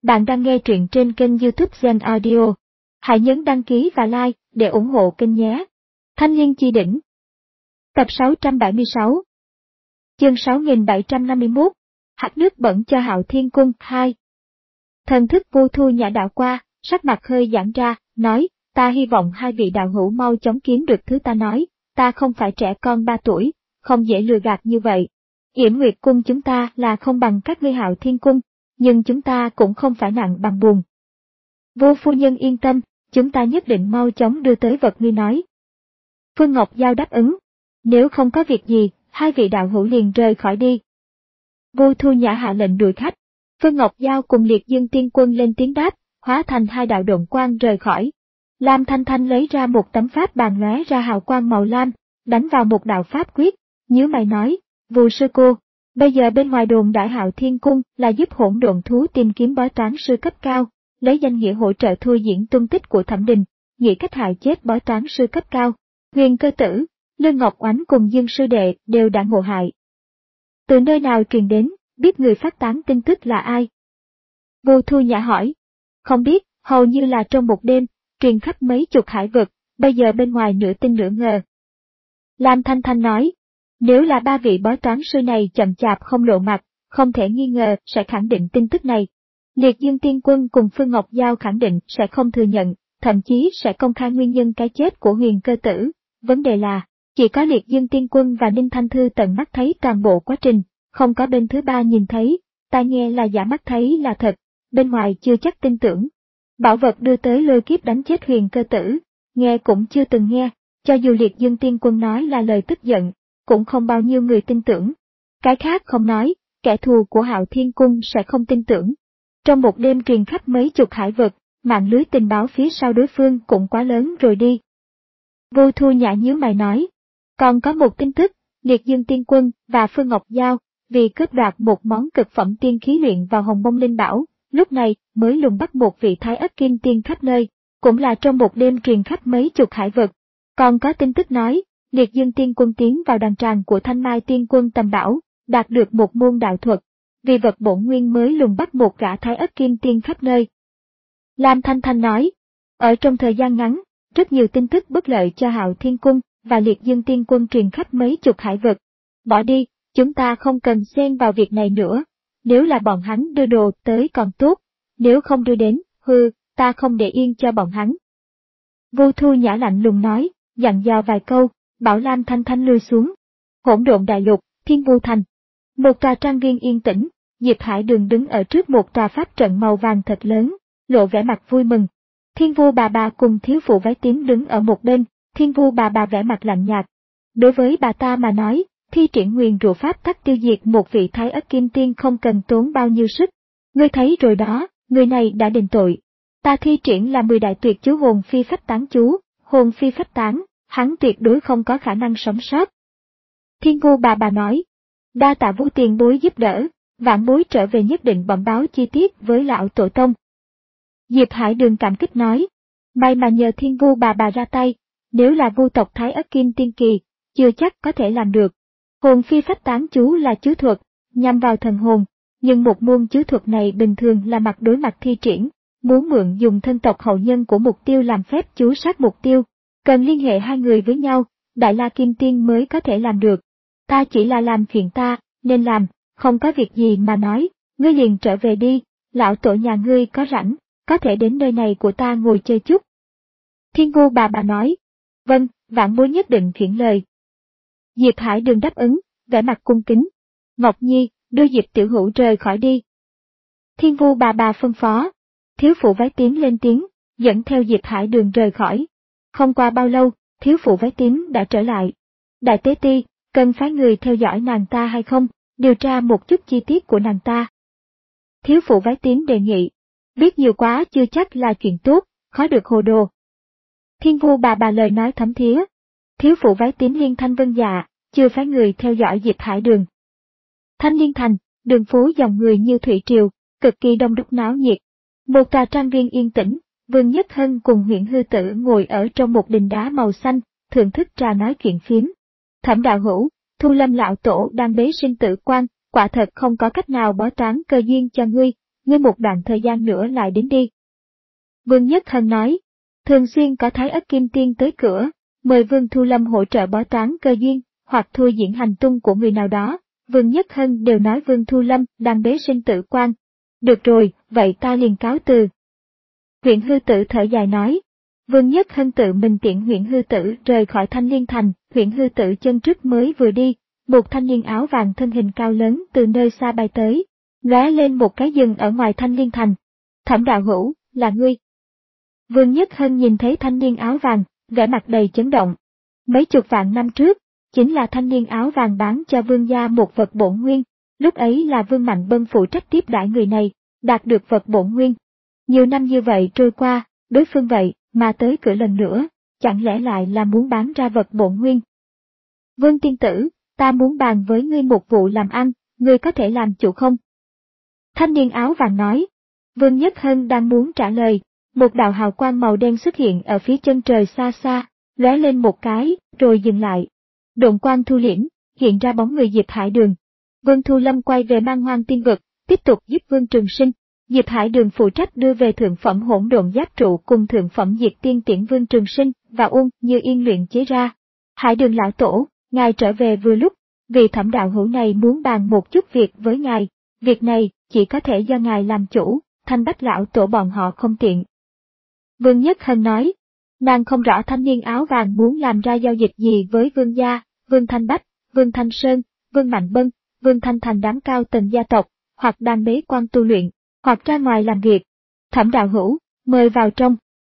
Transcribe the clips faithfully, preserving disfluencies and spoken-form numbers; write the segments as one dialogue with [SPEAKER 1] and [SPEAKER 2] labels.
[SPEAKER 1] Bạn đang nghe truyện trên kênh YouTube Zen Audio. Hãy nhấn đăng ký và like để ủng hộ kênh nhé. Thanh niên chi đỉnh. Tập sáu trăm bảy mươi sáu. Chương sáu nghìn bảy trăm năm mươi mốt. Hạt nước bẩn cho Hạo Thiên Cung hai. Thần thức Vô Thu Nhã đảo qua, sắc mặt hơi giãn ra, nói, ta hy vọng hai vị đạo hữu mau chóng kiếm được thứ ta nói, ta không phải trẻ con ba tuổi, không dễ lừa gạt như vậy. Yểm Nguyệt Cung chúng ta là không bằng các ngươi Hạo Thiên Cung, nhưng chúng ta cũng không phải nặng bằng bùn. Vô phu nhân yên tâm, chúng ta nhất định mau chóng đưa tới vật ngươi nói. Phương Ngọc Giao đáp ứng, nếu không có việc gì, hai vị đạo hữu liền rời khỏi đi. Vô Thu Nhã hạ lệnh đuổi khách, Phương Ngọc Giao cùng Liệt Dương Tiên Quân lên tiếng đáp, hóa thành hai đạo độn quang rời khỏi. Lam Thanh Thanh lấy ra một tấm pháp bàn lóe ra hào quang màu lam, đánh vào một đạo pháp quyết, nhíu mày nói, Vô sư cô, bây giờ bên ngoài đồn đại Hạo Thiên Cung là giúp hỗn độn thú tìm kiếm bói toán sư cấp cao, lấy danh nghĩa hỗ trợ thôi diễn tung tích của Thẩm Đình, nghĩ cách hại chết bói toán sư cấp cao. Huyền Cơ Tử, Lương Ngọc Oánh cùng Dương sư đệ đều đã ngộ hại. Từ nơi nào truyền đến, biết người phát tán tin tức là ai? Vô Thu Nhã hỏi. Không biết, hầu như là trong một đêm, truyền khắp mấy chục hải vực, bây giờ bên ngoài nửa tin nửa ngờ. Lam Thanh Thanh nói, nếu là ba vị bói toán sư này chậm chạp không lộ mặt, không thể nghi ngờ sẽ khẳng định tin tức này. Liệt Dương Tiên Quân cùng Phương Ngọc Giao khẳng định sẽ không thừa nhận, thậm chí sẽ công khai nguyên nhân cái chết của Huyền Cơ Tử. Vấn đề là, chỉ có Liệt Dương Tiên Quân và Ninh Thanh Thư tận mắt thấy toàn bộ quá trình, không có bên thứ ba nhìn thấy, tai nghe là giả, mắt thấy là thật, bên ngoài chưa chắc tin tưởng. Bảo vật đưa tới lôi kiếp đánh chết Huyền Cơ Tử, nghe cũng chưa từng nghe, cho dù Liệt Dương Tiên Quân nói là lời tức giận, cũng không bao nhiêu người tin tưởng. Cái khác không nói, kẻ thù của Hạo Thiên Cung sẽ không tin tưởng. Trong một đêm truyền khắp mấy chục hải vực, mạng lưới tình báo phía sau đối phương cũng quá lớn rồi đi. Vô Thu Nhã nhíu mày nói, còn có một tin tức, Liệt Dương Tiên Quân và Phương Ngọc Giao, vì cướp đoạt một món cực phẩm tiên khí luyện vào Hồng Mông Linh Bảo, lúc này mới lùng bắt một vị Thái Ất Kim Tiên khắp nơi, cũng là trong một đêm truyền khắp mấy chục hải vực. Còn có tin tức nói, Liệt Dương Tiên Quân tiến vào đàn tràng của Thanh Mai Tiên Quân Tầm Bảo, đạt được một môn đạo thuật, vì vật bổn nguyên mới lùng bắt một gã Thái Ất Kim Tiên khắp nơi. Lam Thanh Thanh nói, ở trong thời gian ngắn, rất nhiều tin tức bất lợi cho Hạo Thiên Cung và Liệt Dương Tiên Quân truyền khắp mấy chục hải vực. Bỏ đi, chúng ta không cần xen vào việc này nữa, nếu là bọn hắn đưa đồ tới còn tốt, nếu không đưa đến, hừ, ta không để yên cho bọn hắn. Vô Thu Nhã lạnh lùng nói, dặn dò vài câu, bảo Lam Thanh Thanh lui xuống. Hỗn độn đại lục, Thiên Vu Thành. Một tòa trang viên yên tĩnh, Diệp Hải Đường đứng ở trước một tòa pháp trận màu vàng thật lớn, lộ vẻ mặt vui mừng. Thiên Vu bà bà cùng thiếu phụ váy tím đứng ở một bên, Thiên Vu bà bà vẻ mặt lạnh nhạt. Đối với bà ta mà nói, thi triển nguyền rủa pháp tắc tiêu diệt một vị Thái Ất Kim Tiên không cần tốn bao nhiêu sức. Ngươi thấy rồi đó, người này đã đền tội. Ta thi triển là mười đại tuyệt chú hồn phi phách tán chú, hồn phi phách tán, hắn tuyệt đối không có khả năng sống sót. Thiên Vu bà bà nói, đa tạ Vu tiền bối giúp đỡ, vãn bối trở về nhất định bẩm báo chi tiết với lão tổ tông. Diệp Hải Đường cảm kích nói, may mà nhờ Thiên Vu bà bà ra tay, nếu là Vu tộc Thái Ất Kim Tiên kỳ, chưa chắc có thể làm được. Hồn phi phách tán chú là chú thuật, nhằm vào thần hồn, nhưng một môn chú thuật này bình thường là mặt đối mặt thi triển, muốn mượn dùng thân tộc hậu nhân của mục tiêu làm phép chú sát mục tiêu, cần liên hệ hai người với nhau, Đại La Kim Tiên mới có thể làm được. Ta chỉ là làm chuyện ta, nên làm, không có việc gì mà nói, ngươi liền trở về đi, lão tổ nhà ngươi có rảnh, có thể đến nơi này của ta ngồi chơi chút. Thiên Vu bà bà nói, vâng, vãn bối nhất định chuyển lời. Diệp Hải Đường đáp ứng, vẻ mặt cung kính. Ngọc Nhi, đưa Diệp Tiểu Hữu rời khỏi đi. Thiên Vu bà bà phân phó. Thiếu phụ váy tím lên tiếng, dẫn theo Diệp Hải Đường rời khỏi. Không qua bao lâu, thiếu phụ váy tím đã trở lại. Đại tế ti, cần phái người theo dõi nàng ta hay không, điều tra một chút chi tiết của nàng ta. Thiếu phụ váy tím đề nghị. Biết nhiều quá chưa chắc là chuyện tốt, khó được hồ đồ. Thiên Vu bà bà lời nói thấm thía. Thiếu phụ váy tím liên thanh vân dạ, chưa phái người theo dõi Diệp Hải Đường. Thanh Liên Thành, đường phố dòng người như thủy triều, cực kỳ đông đúc náo nhiệt. Một tòa trang viên yên tĩnh, Vương Nhất Hân cùng Huyện Hư Tử ngồi ở trong một đình đá màu xanh, thưởng thức trà nói chuyện phiếm. Thẩm đạo hữu, Thu Lâm lão tổ đang bế sinh tử quan, quả thật không có cách nào bói toán cơ duyên cho ngươi, ngươi một đoạn thời gian nữa lại đến đi. Vương Nhất Hân nói, thường xuyên có Thái Ất Kim Tiên tới cửa, mời Vương Thu Lâm hỗ trợ bói toán cơ duyên, hoặc thôi diễn hành tung của người nào đó. Vương Nhất Hân đều nói Vương Thu Lâm đang bế sinh tử quan. Được rồi, vậy ta liền cáo từ. Huyện Hư Tử thở dài nói. Vương Nhất Hân tự mình tiễn huyện Hư Tử rời khỏi Thanh Liên Thành, huyện Hư Tử chân trước mới vừa đi, một thanh niên áo vàng thân hình cao lớn từ nơi xa bay tới, lóe lên một cái dừng ở ngoài Thanh Liên Thành. Thẩm đạo hữu, là ngươi. Vương Nhất Hân nhìn thấy thanh niên áo vàng, vẻ mặt đầy chấn động. Mấy chục vạn năm trước, chính là thanh niên áo vàng bán cho vương gia một vật bổn nguyên, lúc ấy là Vương Mạnh Bân phụ trách tiếp đãi người này, đạt được vật bổn nguyên. Nhiều năm như vậy trôi qua, đối phương vậy mà tới cửa lần nữa, chẳng lẽ lại là muốn bán ra vật bổn nguyên? Vương tiên tử, ta muốn bàn với ngươi một vụ làm ăn, ngươi có thể làm chủ không? Thanh niên áo vàng nói. Vương Nhất Hân đang muốn trả lời, một đạo hào quang màu đen xuất hiện ở phía chân trời xa xa, lóe lên một cái, rồi dừng lại. Độn quang thu liễm, hiện ra bóng người Diệp Hải Đường. Vương Thu Lâm quay về Man Hoang Tiên Vực, tiếp tục giúp Vương Trường Sinh. Diệp Hải Đường phụ trách đưa về thượng phẩm hỗn độn giáp trụ cùng thượng phẩm diệt tiên tiễn Vương Trường Sinh và Uông Như Yên luyện chế ra. Hải Đường lão tổ, ngài trở về vừa lúc, vì Thẩm đạo hữu này muốn bàn một chút việc với ngài, việc này chỉ có thể do ngài làm chủ, Thanh Bách lão tổ bọn họ không tiện. Vương Nhất Hân nói, nàng không rõ thanh niên áo vàng muốn làm ra giao dịch gì với Vương gia, Vương Thanh Bách, Vương Thanh Sơn, Vương Mạnh Bân, Vương Thanh Thành đám cao tầng gia tộc, hoặc đang bế quan tu luyện, hoặc ra ngoài làm việc. Thẩm đạo hữu, mời vào trong.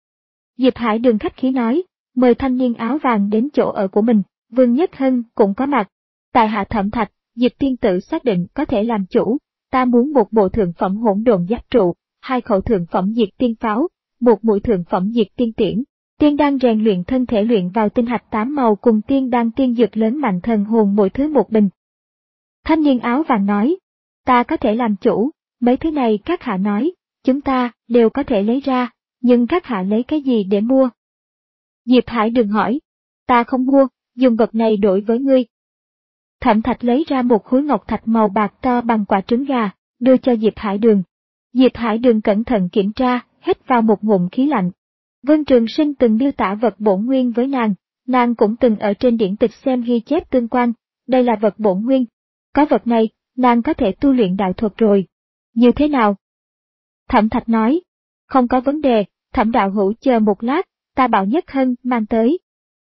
[SPEAKER 1] Diệp Hải Đường khách khí nói, mời thanh niên áo vàng đến chỗ ở của mình, Vương Nhất Hân cũng có mặt. Tại hạ Thẩm Thạch, Diệp tiên tử xác định có thể làm chủ, ta muốn một bộ thượng phẩm hỗn độn giáp trụ, hai khẩu thượng phẩm diệt tiên pháo, một mũi thượng phẩm diệt tiên tiễn, tiên đan rèn luyện thân thể luyện vào tinh hạch tám màu cùng tiên đan tiên dược lớn mạnh thần hồn mỗi thứ một bình. Thanh niên áo vàng nói, ta có thể làm chủ, mấy thứ này các hạ nói, chúng ta đều có thể lấy ra, nhưng các hạ lấy cái gì để mua? Diệp Hải Đường hỏi, ta không mua, dùng vật này đổi với ngươi. Thẩm Thạch lấy ra một khối ngọc thạch màu bạc to bằng quả trứng gà, đưa cho Diệp Hải Đường. Diệp Hải Đường cẩn thận kiểm tra, hít vào một ngụm khí lạnh. Vương Trường Sinh từng miêu tả vật bổn nguyên với nàng, nàng cũng từng ở trên điển tịch xem ghi chép tương quan, đây là vật bổn nguyên. Có vật này, nàng có thể tu luyện đạo thuật rồi. Như thế nào? Thẩm Thạch nói, không có vấn đề, Thẩm đạo hữu chờ một lát, ta bảo Nhất Hân mang tới.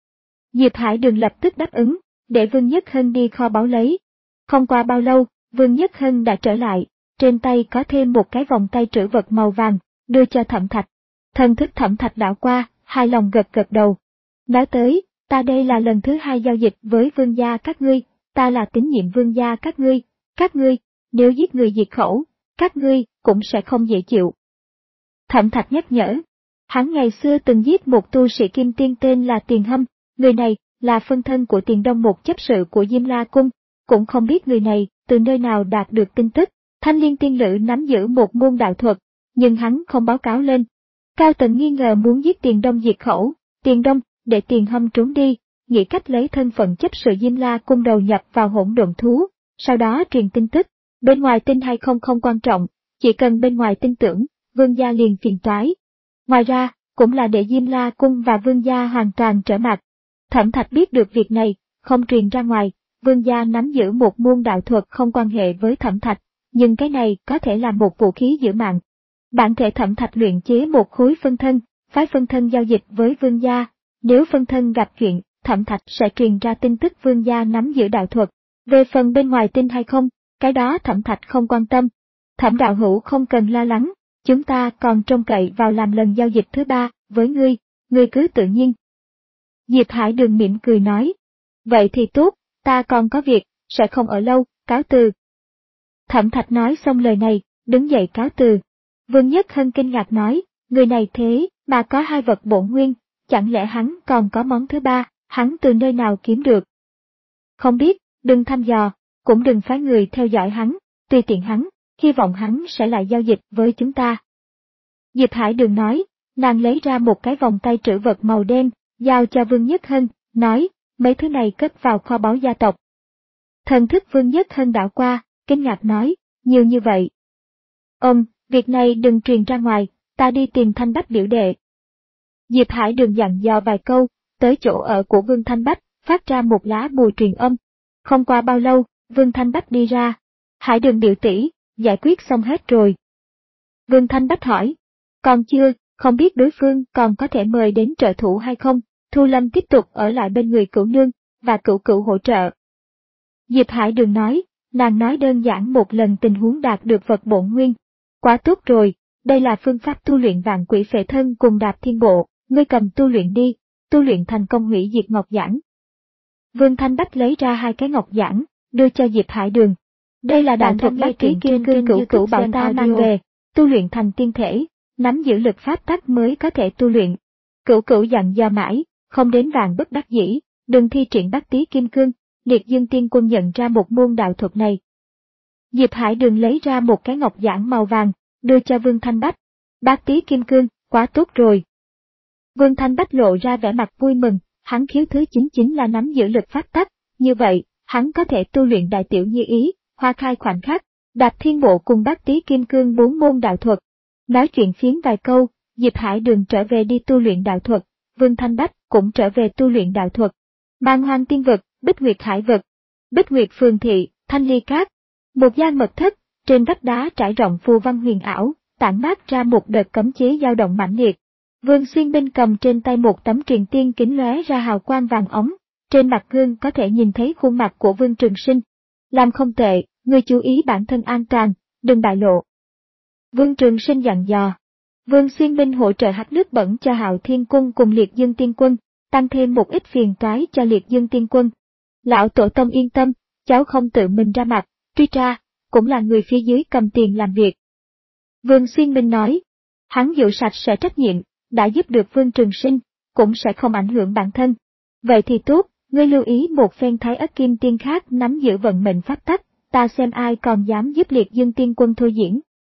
[SPEAKER 1] Diệp Hải Đường lập tức đáp ứng, để Vương Nhất Hân đi kho báu lấy. Không qua bao lâu, Vương Nhất Hân đã trở lại, trên tay có thêm một cái vòng tay trữ vật màu vàng, đưa cho Thẩm Thạch. Thần thức Thẩm Thạch đảo qua, hài lòng gật gật đầu. Nói tới, ta đây là lần thứ hai giao dịch với vương gia các ngươi, ta là tín nhiệm vương gia các ngươi, các ngươi, nếu giết người diệt khẩu, các ngươi cũng sẽ không dễ chịu. Thẩm Thạch nhắc nhở, hắn ngày xưa từng giết một tu sĩ kim tiên tên là Tiền Hâm, người này là phân thân của Tiền Đông một chấp sự của Diêm La Cung, cũng không biết người này từ nơi nào đạt được tin tức, Thanh Liên tiên lữ nắm giữ một môn đạo thuật, nhưng hắn không báo cáo lên. Cao tầng nghi ngờ muốn giết Tiền Đông diệt khẩu, Tiền Đông, để Tiền Hâm trốn đi, nghĩ cách lấy thân phận chấp sự Diêm La Cung đầu nhập vào hỗn độn thú, sau đó truyền tin tức, bên ngoài tin hay không không quan trọng, chỉ cần bên ngoài tin tưởng, vương gia liền phiền toái. Ngoài ra, cũng là để Diêm La Cung và vương gia hoàn toàn trở mặt. Thẩm Thạch biết được việc này, không truyền ra ngoài, vương gia nắm giữ một môn đạo thuật không quan hệ với Thẩm Thạch, nhưng cái này có thể là một vũ khí giữ mạng. Bản thể Thẩm Thạch luyện chế một khối phân thân, phái phân thân giao dịch với vương gia, nếu phân thân gặp chuyện, Thẩm Thạch sẽ truyền ra tin tức vương gia nắm giữ đạo thuật. Về phần bên ngoài tin hay không, cái đó Thẩm Thạch không quan tâm. Thẩm đạo hữu không cần lo lắng, chúng ta còn trông cậy vào làm lần giao dịch thứ ba với ngươi, ngươi cứ tự nhiên. Diệp Hải Đường mỉm cười nói, vậy thì tốt, ta còn có việc, sẽ không ở lâu, cáo từ. Thẩm Thạch nói xong lời này, đứng dậy cáo từ. Vương Nhất Hân kinh ngạc nói, người này thế mà có hai vật bổn nguyên, chẳng lẽ hắn còn có món thứ ba, hắn từ nơi nào kiếm được? Không biết, đừng thăm dò, cũng đừng phái người theo dõi hắn, tùy tiện hắn, hy vọng hắn sẽ lại giao dịch với chúng ta. Diệp Hải Đường nói, nàng lấy ra một cái vòng tay trữ vật màu đen, giao cho Vương Nhất Hân, nói, mấy thứ này cất vào kho báu gia tộc. Thần thức Vương Nhất Hân đảo qua, kinh ngạc nói, nhiều như vậy. Ôm, Việc này đừng truyền ra ngoài, ta đi tìm Thanh Bách biểu đệ. Diệp Hải Đường dặn dò vài câu, tới chỗ ở của Vương Thanh Bách, phát ra một lá bùa truyền âm. Không qua bao lâu, Vương Thanh Bách đi ra. Hải Đường biểu tỷ, giải quyết xong hết rồi. Vương Thanh Bách hỏi, còn chưa, không biết đối phương còn có thể mời đến trợ thủ hay không. Thu Lâm tiếp tục ở lại bên người Cửu Nương, và Cửu Cửu hỗ trợ. Diệp Hải Đường nói, nàng nói đơn giản một lần tình huống đạt được vật bổn nguyên. Quá tốt rồi, đây là phương pháp tu luyện vạn quỷ phệ thân cùng đạp thiên bộ, ngươi cầm tu luyện đi, tu luyện thành công hủy diệt ngọc giản. Vương Thanh Bách lấy ra hai cái ngọc giản, đưa cho Diệp Hải Đường. Đây là đạo thuật bát kỹ kim cương Cửu Cửu bảo ta mang về, tu luyện thành tiên thể, nắm giữ lực pháp tắc mới có thể tu luyện. Cửu Cửu dặn dò mãi, không đến vạn bất đắc dĩ, đừng thi triển bát tí kim cương. Liệt Dương Tiên Quân nhận ra một môn đạo thuật này. Diệp Hải Đường lấy ra một cái ngọc giản màu vàng, đưa cho Vương Thanh Bách. Bát tí kim cương, quá tốt rồi. Vương Thanh Bách lộ ra vẻ mặt vui mừng, hắn khiếu thứ chín chính là nắm giữ lực pháp tắc, như vậy, hắn có thể tu luyện đại tiểu như ý, hoa khai khoảnh khắc, đạp thiên bộ cùng bát tí kim cương bốn môn đạo thuật. Nói chuyện phiếm vài câu, Diệp Hải Đường trở về đi tu luyện đạo thuật, Vương Thanh Bách cũng trở về tu luyện đạo thuật. Man Hoang Tiên Vực, Bích Nguyệt Hải Vực, Bích Nguyệt Phường Thị, Thanh Ly Cát, một gian mật thất, trên vách đá trải rộng phù văn huyền ảo, tản mát ra một đợt cấm chế dao động mãnh liệt. Vương Xuyên Binh cầm trên tay một tấm truyền tiên kính lóe ra hào quang vàng óng, trên mặt gương có thể nhìn thấy khuôn mặt của Vương Trường Sinh. Làm không tệ, ngươi chú ý bản thân an toàn, đừng bại lộ. Vương Trường Sinh dặn dò. Vương Xuyên Binh hỗ trợ hắt nước bẩn cho Hạo Thiên Cung cùng Liệt Dương Tiên Quân, tăng thêm một ít phiền toái cho Liệt Dương Tiên Quân. Lão Tổ Tông yên tâm, cháu không tự mình ra mặt, truy tra, cũng là người phía dưới cầm tiền làm việc. Vương Xuyên Minh nói, hắn giữ sạch sẽ trách nhiệm, đã giúp được Vương Trường Sinh, cũng sẽ không ảnh hưởng bản thân. Vậy thì tốt, ngươi lưu ý một phen Thái Ất Kim Tiên khác nắm giữ vận mệnh pháp tắc, ta xem ai còn dám giúp Liệt Dương Tiên Quân thôi diễn.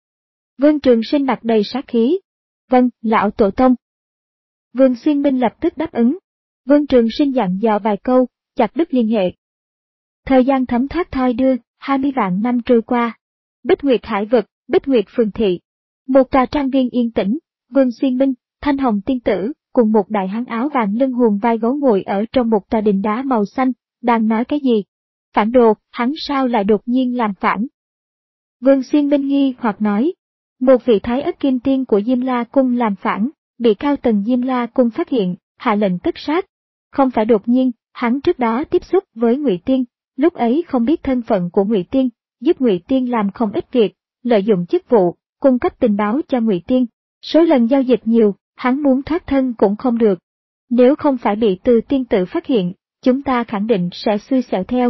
[SPEAKER 1] Vương Trường Sinh mặt đầy sát khí. Vâng, Lão Tổ Tông. Vương Xuyên Minh lập tức đáp ứng. Vương Trường Sinh dặn dò vài câu, chặt đứt liên hệ. Thời gian thấm thoát thoi đưa, hai mươi vạn năm trôi qua. Bích Nguyệt Hải Vực, Bích Nguyệt Phường Thị. Một tòa trang viên yên tĩnh, Vương Xuyên Minh, Thanh Hồng Tiên Tử, cùng một đại hán áo vàng lưng hùm vai gấu ngồi ở trong một tòa đình đá màu xanh, đang nói cái gì? Phản đồ, hắn sao lại đột nhiên làm phản? Vương Xuyên Minh nghi hoặc nói, một vị Thái Ất Kim Tiên của Diêm La Cung làm phản, bị cao tầng Diêm La Cung phát hiện, hạ lệnh tất sát. Không phải đột nhiên, hắn trước đó tiếp xúc với Ngụy Tiên, lúc ấy không biết thân phận của Ngụy Tiên, giúp Ngụy Tiên làm không ít việc, lợi dụng chức vụ, cung cấp tình báo cho Ngụy Tiên. Số lần giao dịch nhiều, hắn muốn thoát thân cũng không được. Nếu không phải bị Từ Tiên Tử phát hiện, chúng ta khẳng định sẽ xui xẻo theo.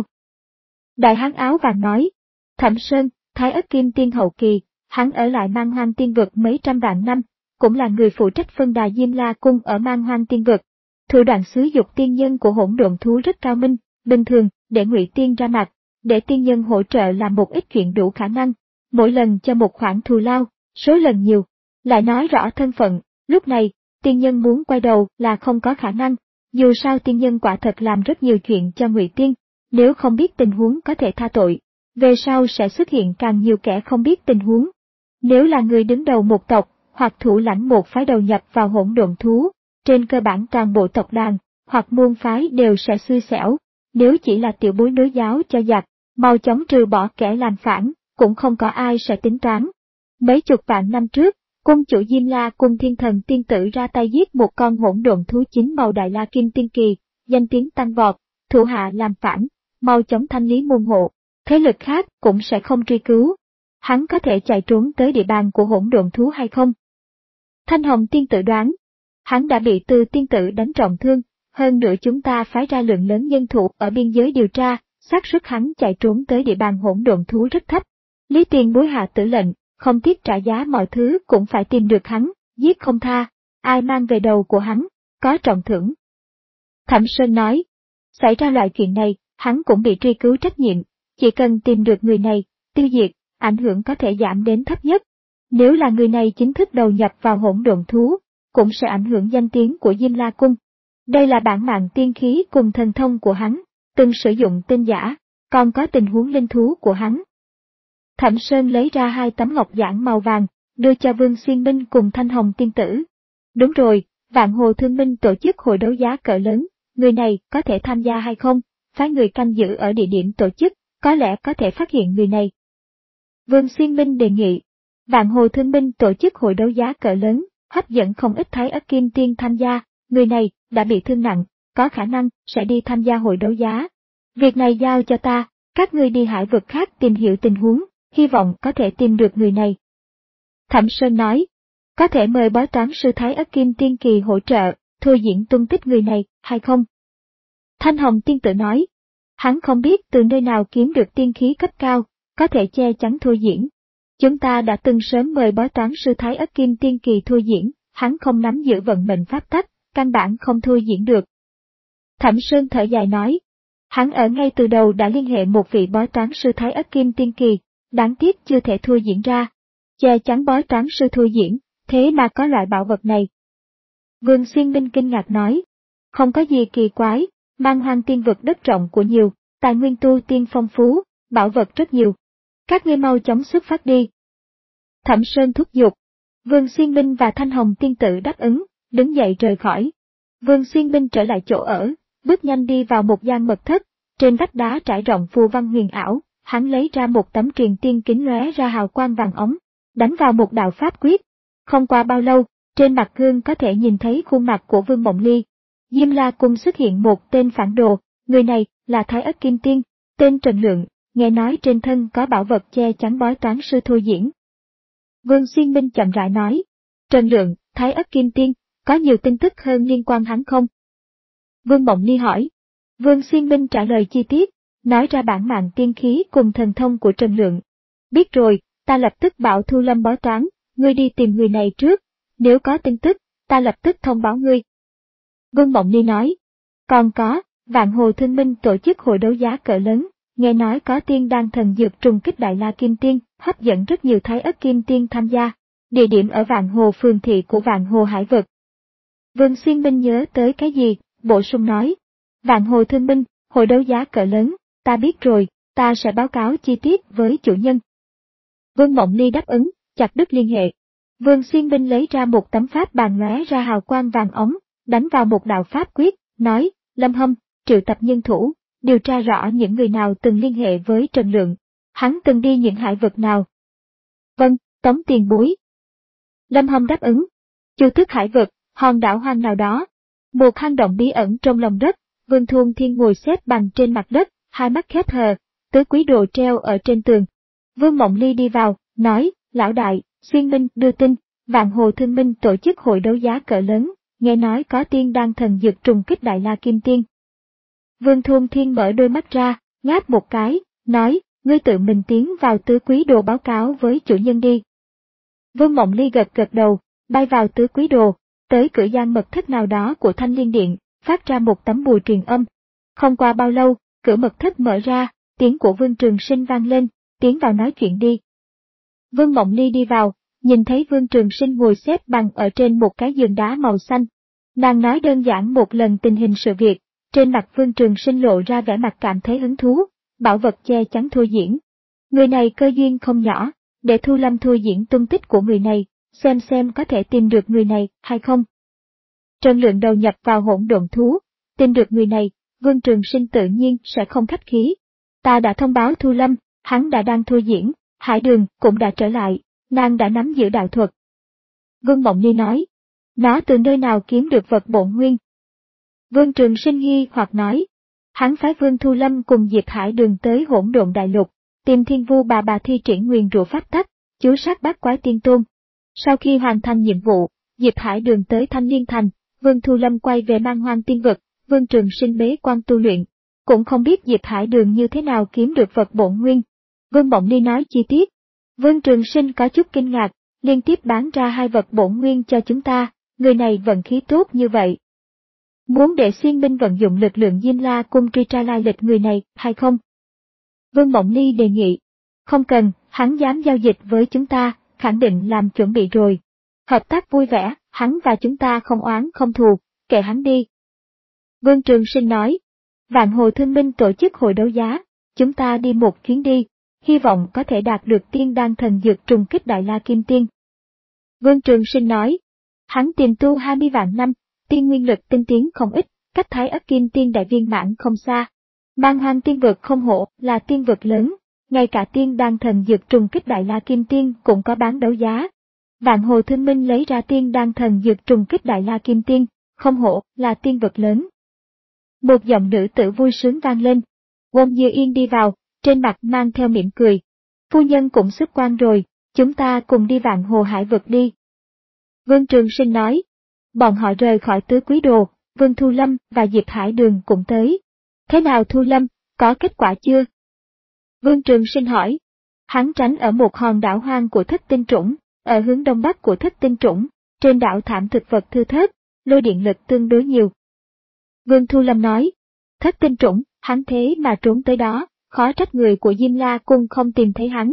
[SPEAKER 1] Đại hán áo vàng nói, Thẩm Sơn, Thái Ất Kim Tiên hậu kỳ, hắn ở lại Man Hoang Tiên Vực mấy trăm vạn năm, cũng là người phụ trách phân đà Diêm La Cung ở Man Hoang Tiên Vực. Thủ đoạn xúi dục tiên nhân của hỗn độn thú rất cao minh, bình thường, để Ngụy Tiên ra mặt, để tiên nhân hỗ trợ làm một ít chuyện đủ khả năng, mỗi lần cho một khoản thù lao, số lần nhiều, lại nói rõ thân phận, lúc này, tiên nhân muốn quay đầu là không có khả năng, dù sao tiên nhân quả thật làm rất nhiều chuyện cho Ngụy Tiên, nếu không biết tình huống có thể tha tội, về sau sẽ xuất hiện càng nhiều kẻ không biết tình huống. Nếu là người đứng đầu một tộc, hoặc thủ lãnh một phái đầu nhập vào hỗn độn thú, trên cơ bản toàn bộ tộc đàn, hoặc môn phái đều sẽ xui xẻo, nếu chỉ là tiểu bối nối giáo cho giặc, mau chóng trừ bỏ kẻ làm phản, cũng không có ai sẽ tính toán. Mấy chục vạn năm trước, cung chủ Diêm La cùng Thiên Thần Tiên Tử ra tay giết một con hỗn độn thú chín màu Đại La Kim Tiên Kỳ, danh tiếng tăng vọt, thủ hạ làm phản, mau chóng thanh lý môn hộ, thế lực khác cũng sẽ không truy cứu. Hắn có thể chạy trốn tới địa bàn của hỗn độn thú hay không? Thanh Hồng Tiên Tử đoán, hắn đã bị Từ Tiên Tử đánh trọng thương, hơn nữa chúng ta phái ra lượng lớn nhân thủ ở biên giới điều tra, xác suất hắn chạy trốn tới địa bàn hỗn độn thú rất thấp. Lý Tiền Bối hạ tử lệnh, không tiếc trả giá mọi thứ cũng phải tìm được hắn, giết không tha, ai mang về đầu của hắn, có trọng thưởng. Thẩm Sơn nói, xảy ra loại chuyện này, hắn cũng bị truy cứu trách nhiệm, chỉ cần tìm được người này, tiêu diệt, ảnh hưởng có thể giảm đến thấp nhất. Nếu là người này chính thức đầu nhập vào hỗn độn thú, cũng sẽ ảnh hưởng danh tiếng của Diêm La Cung. Đây là bản mạng tiên khí cùng thần thông của hắn, từng sử dụng tên giả, còn có tình huống linh thú của hắn. Thẩm Sơn lấy ra hai tấm ngọc giản màu vàng, đưa cho Vương Xuyên Minh cùng Thanh Hồng tiên tử. Đúng rồi, Vạn Hồ Thương Minh tổ chức hội đấu giá cỡ lớn, người này có thể tham gia hay không? Phái người canh giữ ở địa điểm tổ chức, có lẽ có thể phát hiện người này. Vương Xuyên Minh đề nghị. Vạn Hồ Thương Minh tổ chức hội đấu giá cỡ lớn, hấp dẫn không ít Thái Ất Kim Tiên tham gia, người này đã bị thương nặng, có khả năng sẽ đi tham gia hội đấu giá. Việc này giao cho ta, các ngươi đi hải vực khác tìm hiểu tình huống, hy vọng có thể tìm được người này. Thẩm Sơn nói, có thể mời bói toán sư Thái Ất Kim Tiên Kỳ hỗ trợ, thôi diễn tung tích người này, hay không? Thanh Hồng tiên tử nói, hắn không biết từ nơi nào kiếm được tiên khí cấp cao, có thể che chắn thôi diễn. Chúng ta đã từng sớm mời bói toán sư Thái Ất Kim Tiên Kỳ thôi diễn, hắn không nắm giữ vận mệnh pháp tắc, căn bản không thôi diễn được. Thẩm Sơn thở dài nói, hắn ở ngay từ đầu đã liên hệ một vị bói toán sư Thái Ất Kim Tiên Kỳ, đáng tiếc chưa thể thôi diễn ra. Che chắn bói toán sư thôi diễn, thế mà có loại bảo vật này. Vương Xuyên Minh kinh ngạc nói, không có gì kỳ quái, mang hoang tiên vực đất rộng của nhiều, tài nguyên tu tiên phong phú, bảo vật rất nhiều. Các ngươi mau chóng xuất phát đi. Thẩm Sơn thúc giục. Vương Xuyên Minh và Thanh Hồng tiên tử đáp ứng, đứng dậy rời khỏi. Vương Xuyên Minh trở lại chỗ ở, bước nhanh đi vào một gian mật thất, trên vách đá trải rộng phù văn huyền ảo, hắn lấy ra một tấm truyền tiên kính lóe ra hào quang vàng ống, đánh vào một đạo pháp quyết. Không qua bao lâu, trên mặt gương có thể nhìn thấy khuôn mặt của Vương Mộng Ly. Diêm La Cung xuất hiện một tên phản đồ, người này là Thái Ất Kim Tiên, tên Trần Lượng, nghe nói trên thân có bảo vật che chắn bói toán sư thôi diễn. Vương Xuyên Minh chậm rãi nói, Trần Lượng, Thái Ất Kim Tiên, có nhiều tin tức hơn liên quan hắn không? Vương Mộng Ly hỏi. Vương Xuyên Minh trả lời chi tiết, nói ra bản mạng tiên khí cùng thần thông của Trần Lượng. Biết rồi, ta lập tức bảo Thu Lâm bói toán, ngươi đi tìm người này trước, nếu có tin tức, ta lập tức thông báo ngươi. Vương Mộng Ly nói, còn có, Vạn Hồ Thương Minh tổ chức hội đấu giá cỡ lớn, nghe nói có tiên đan thần dược trùng kích Đại La Kim Tiên, hấp dẫn rất nhiều Thái Ất Kim Tiên tham gia, địa điểm ở Vạn Hồ phường thị của Vạn Hồ Hải vực. Vương Xuyên Minh nhớ tới cái gì, bổ sung nói, Vạn Hồ Thương Minh, hội đấu giá cỡ lớn, ta biết rồi, ta sẽ báo cáo chi tiết với chủ nhân. Vương Mộng Ly đáp ứng, chặt đứt liên hệ. Vương Xuyên Minh lấy ra một tấm pháp bàn lóe ra hào quang vàng ống, đánh vào một đạo pháp quyết, nói, Lâm Hâm, triệu tập nhân thủ, điều tra rõ những người nào từng liên hệ với Trần Lượng, hắn từng đi những hải vực nào. Vâng, Tống tiền bối. Lâm Hâm đáp ứng. Chu Tước Hải vực, hòn đảo hoang nào đó. Một hang động bí ẩn trong lòng đất, Vương Thuôn Thiên ngồi xếp bằng trên mặt đất, hai mắt khép hờ, tứ quý đồ treo ở trên tường. Vương Mộng Ly đi vào, nói, lão đại, Xuyên Minh đưa tin, Vạn Hồ Thương Minh tổ chức hội đấu giá cỡ lớn, nghe nói có tiên đan thần dược trùng kích Đại La Kim Tiên. Vương Thuôn Thiên mở đôi mắt ra, ngáp một cái, nói, ngươi tự mình tiến vào tứ quý đồ báo cáo với chủ nhân đi. Vương Mộng Ly gật gật đầu, bay vào tứ quý đồ, tới cửa gian mật thất nào đó của Thanh Liên Điện, phát ra một tấm bùa truyền âm. Không qua bao lâu, cửa mật thất mở ra, tiếng của Vương Trường Sinh vang lên, tiến vào nói chuyện đi. Vương Mộng Ly đi vào, nhìn thấy Vương Trường Sinh ngồi xếp bằng ở trên một cái giường đá màu xanh. Nàng nói đơn giản một lần tình hình sự việc, trên mặt Vương Trường Sinh lộ ra vẻ mặt cảm thấy hứng thú, bảo vật che chắn thôi diễn. Người này cơ duyên không nhỏ, để Thu Lâm thôi diễn tung tích của người này, xem xem có thể tìm được người này hay không. Trần Lượng đầu nhập vào hỗn độn thú, tìm được người này, Vương Trường Sinh tự nhiên sẽ không khách khí. Ta đã thông báo Thu Lâm, hắn đã đang thôi diễn, Hải Đường cũng đã trở lại, nàng đã nắm giữ đạo thuật. Vương Mộng Ly nói, nó từ nơi nào kiếm được vật bổn nguyên? Vương Trường Sinh nghi hoặc nói, hắn phái Vương Thu Lâm cùng Diệp Hải Đường tới hỗn độn đại lục, tìm Thiên Vu bà bà thi triển nguyền rủa pháp tắc, chú sát bát quái tiên tôn. Sau khi hoàn thành nhiệm vụ, Diệp Hải Đường tới Thanh Liên Thành, Vương Thu Lâm quay về Man Hoang Tiên vực, Vương Trường Sinh bế quan tu luyện, cũng không biết Diệp Hải Đường như thế nào kiếm được vật bổn nguyên. Vương Mộng Ly nói chi tiết. Vương Trường Sinh có chút kinh ngạc, liên tiếp bán ra hai vật bổn nguyên cho chúng ta, người này vận khí tốt như vậy. Muốn để Xuyên Minh vận dụng lực lượng Diêm La Cung truy tra lai lịch người này, hay không? Vương Mộng Ly đề nghị. Không cần, hắn dám giao dịch với chúng ta, khẳng định làm chuẩn bị rồi. Hợp tác vui vẻ, hắn và chúng ta không oán không thù, kệ hắn đi. Vương Trường Sinh nói. Vạn Hồ Thương Minh tổ chức hội đấu giá, chúng ta đi một chuyến đi, hy vọng có thể đạt được tiên đan thần dược trùng kích Đại La Kim Tiên. Vương Trường Sinh nói, hắn tiềm tu hai mươi vạn năm, tiên nguyên lực tinh tiến không ít, cách Thái Ất Kim Tiên đại viên mãn không xa. Man Hoang tiên vực không hộ là tiên vực lớn, ngay cả tiên đan thần dược trùng kích Đại La Kim Tiên cũng có bán đấu giá. Vạn Hồ Thương Minh lấy ra tiên đan thần dược trùng kích Đại La Kim Tiên, không hộ là tiên vực lớn. Một giọng nữ tử vui sướng vang lên. Wong Như Yên đi vào, trên mặt mang theo mỉm cười. Phu nhân cũng xuất quan rồi, chúng ta cùng đi Vạn Hồ Hải vực đi. Vương Trường Sinh nói. Bọn họ rời khỏi Tứ Quý Đồ, Vương Thu Lâm và Diệp Hải Đường cũng tới. Thế nào Thu Lâm, có kết quả chưa? Vương Trường Sinh hỏi. Hắn tránh ở một hòn đảo hoang của Thất Tinh Trũng, ở hướng đông bắc của Thất Tinh Trũng, trên đảo thảm thực vật thưa thớt, lôi điện lực tương đối nhiều. Vương Thu Lâm nói. Thất Tinh Trũng, hắn thế mà trốn tới đó, khó trách người của Diêm La Cung không tìm thấy hắn.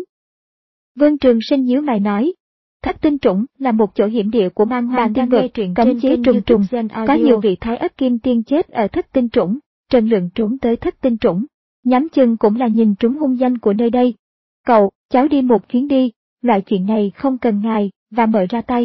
[SPEAKER 1] Vương Trường Sinh nhíu mày nói. Thất Tinh Trũng là một chỗ hiểm địa của Man Hoang tiên vực, cấm chế trùng trùng, có nhiều vị Thái Ất Kim Tiên chết ở Thất Tinh Trũng, Trần Lượng trốn tới Thất Tinh Trũng, nhắm chừng cũng là nhìn trúng hung danh của nơi đây. Cậu, cháu đi một chuyến đi, loại chuyện này không cần ngài, và mở ra tay.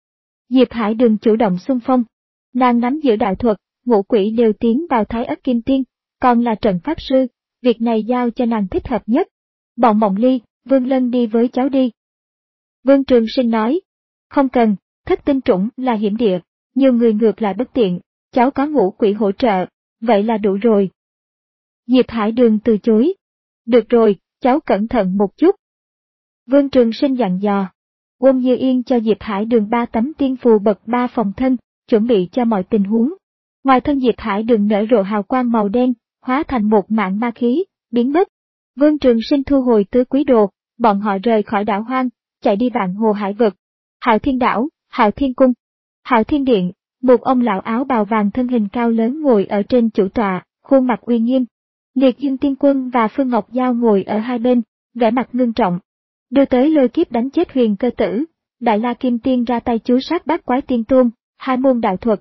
[SPEAKER 1] Diệp Hải Đường chủ động xung phong, nàng nắm giữ đạo thuật, ngũ quỷ đều tiến vào Thái Ất Kim Tiên, còn là trận pháp sư, việc này giao cho nàng thích hợp nhất. Bọn Mộng Ly, Vương Lân đi với cháu đi. Vương Trường Sinh nói, không cần, Thất Tinh Trũng là hiểm địa, nhiều người ngược lại bất tiện, cháu có ngũ quỷ hỗ trợ, vậy là đủ rồi. Diệp Hải Đường từ chối. Được rồi, cháu cẩn thận một chút. Vương Trường Sinh dặn dò. Wong Như Yên cho Diệp Hải Đường ba tấm tiên phù bậc ba phòng thân, chuẩn bị cho mọi tình huống. Ngoài thân Diệp Hải Đường nở rộ hào quang màu đen, hóa thành một mảng ma khí, biến mất. Vương Trường Sinh thu hồi Tứ Quý Đồ, bọn họ rời khỏi đảo hoang, chạy đi Vạn Hồ Hải vực. Hạo Thiên Đảo, Hạo Thiên Cung, Hạo Thiên Điện, một ông lão áo bào vàng thân hình cao lớn ngồi ở trên chủ tọa, khuôn mặt uy nghiêm. Liệt Dương Tiên Quân và Phương Ngọc Giao ngồi ở hai bên, vẻ mặt ngưng trọng. Đưa tới lôi kiếp đánh chết Huyền Cơ Tử, Đại La Kim Tiên ra tay chú sát Bát Quái Tiên Tôn, hai môn đạo thuật.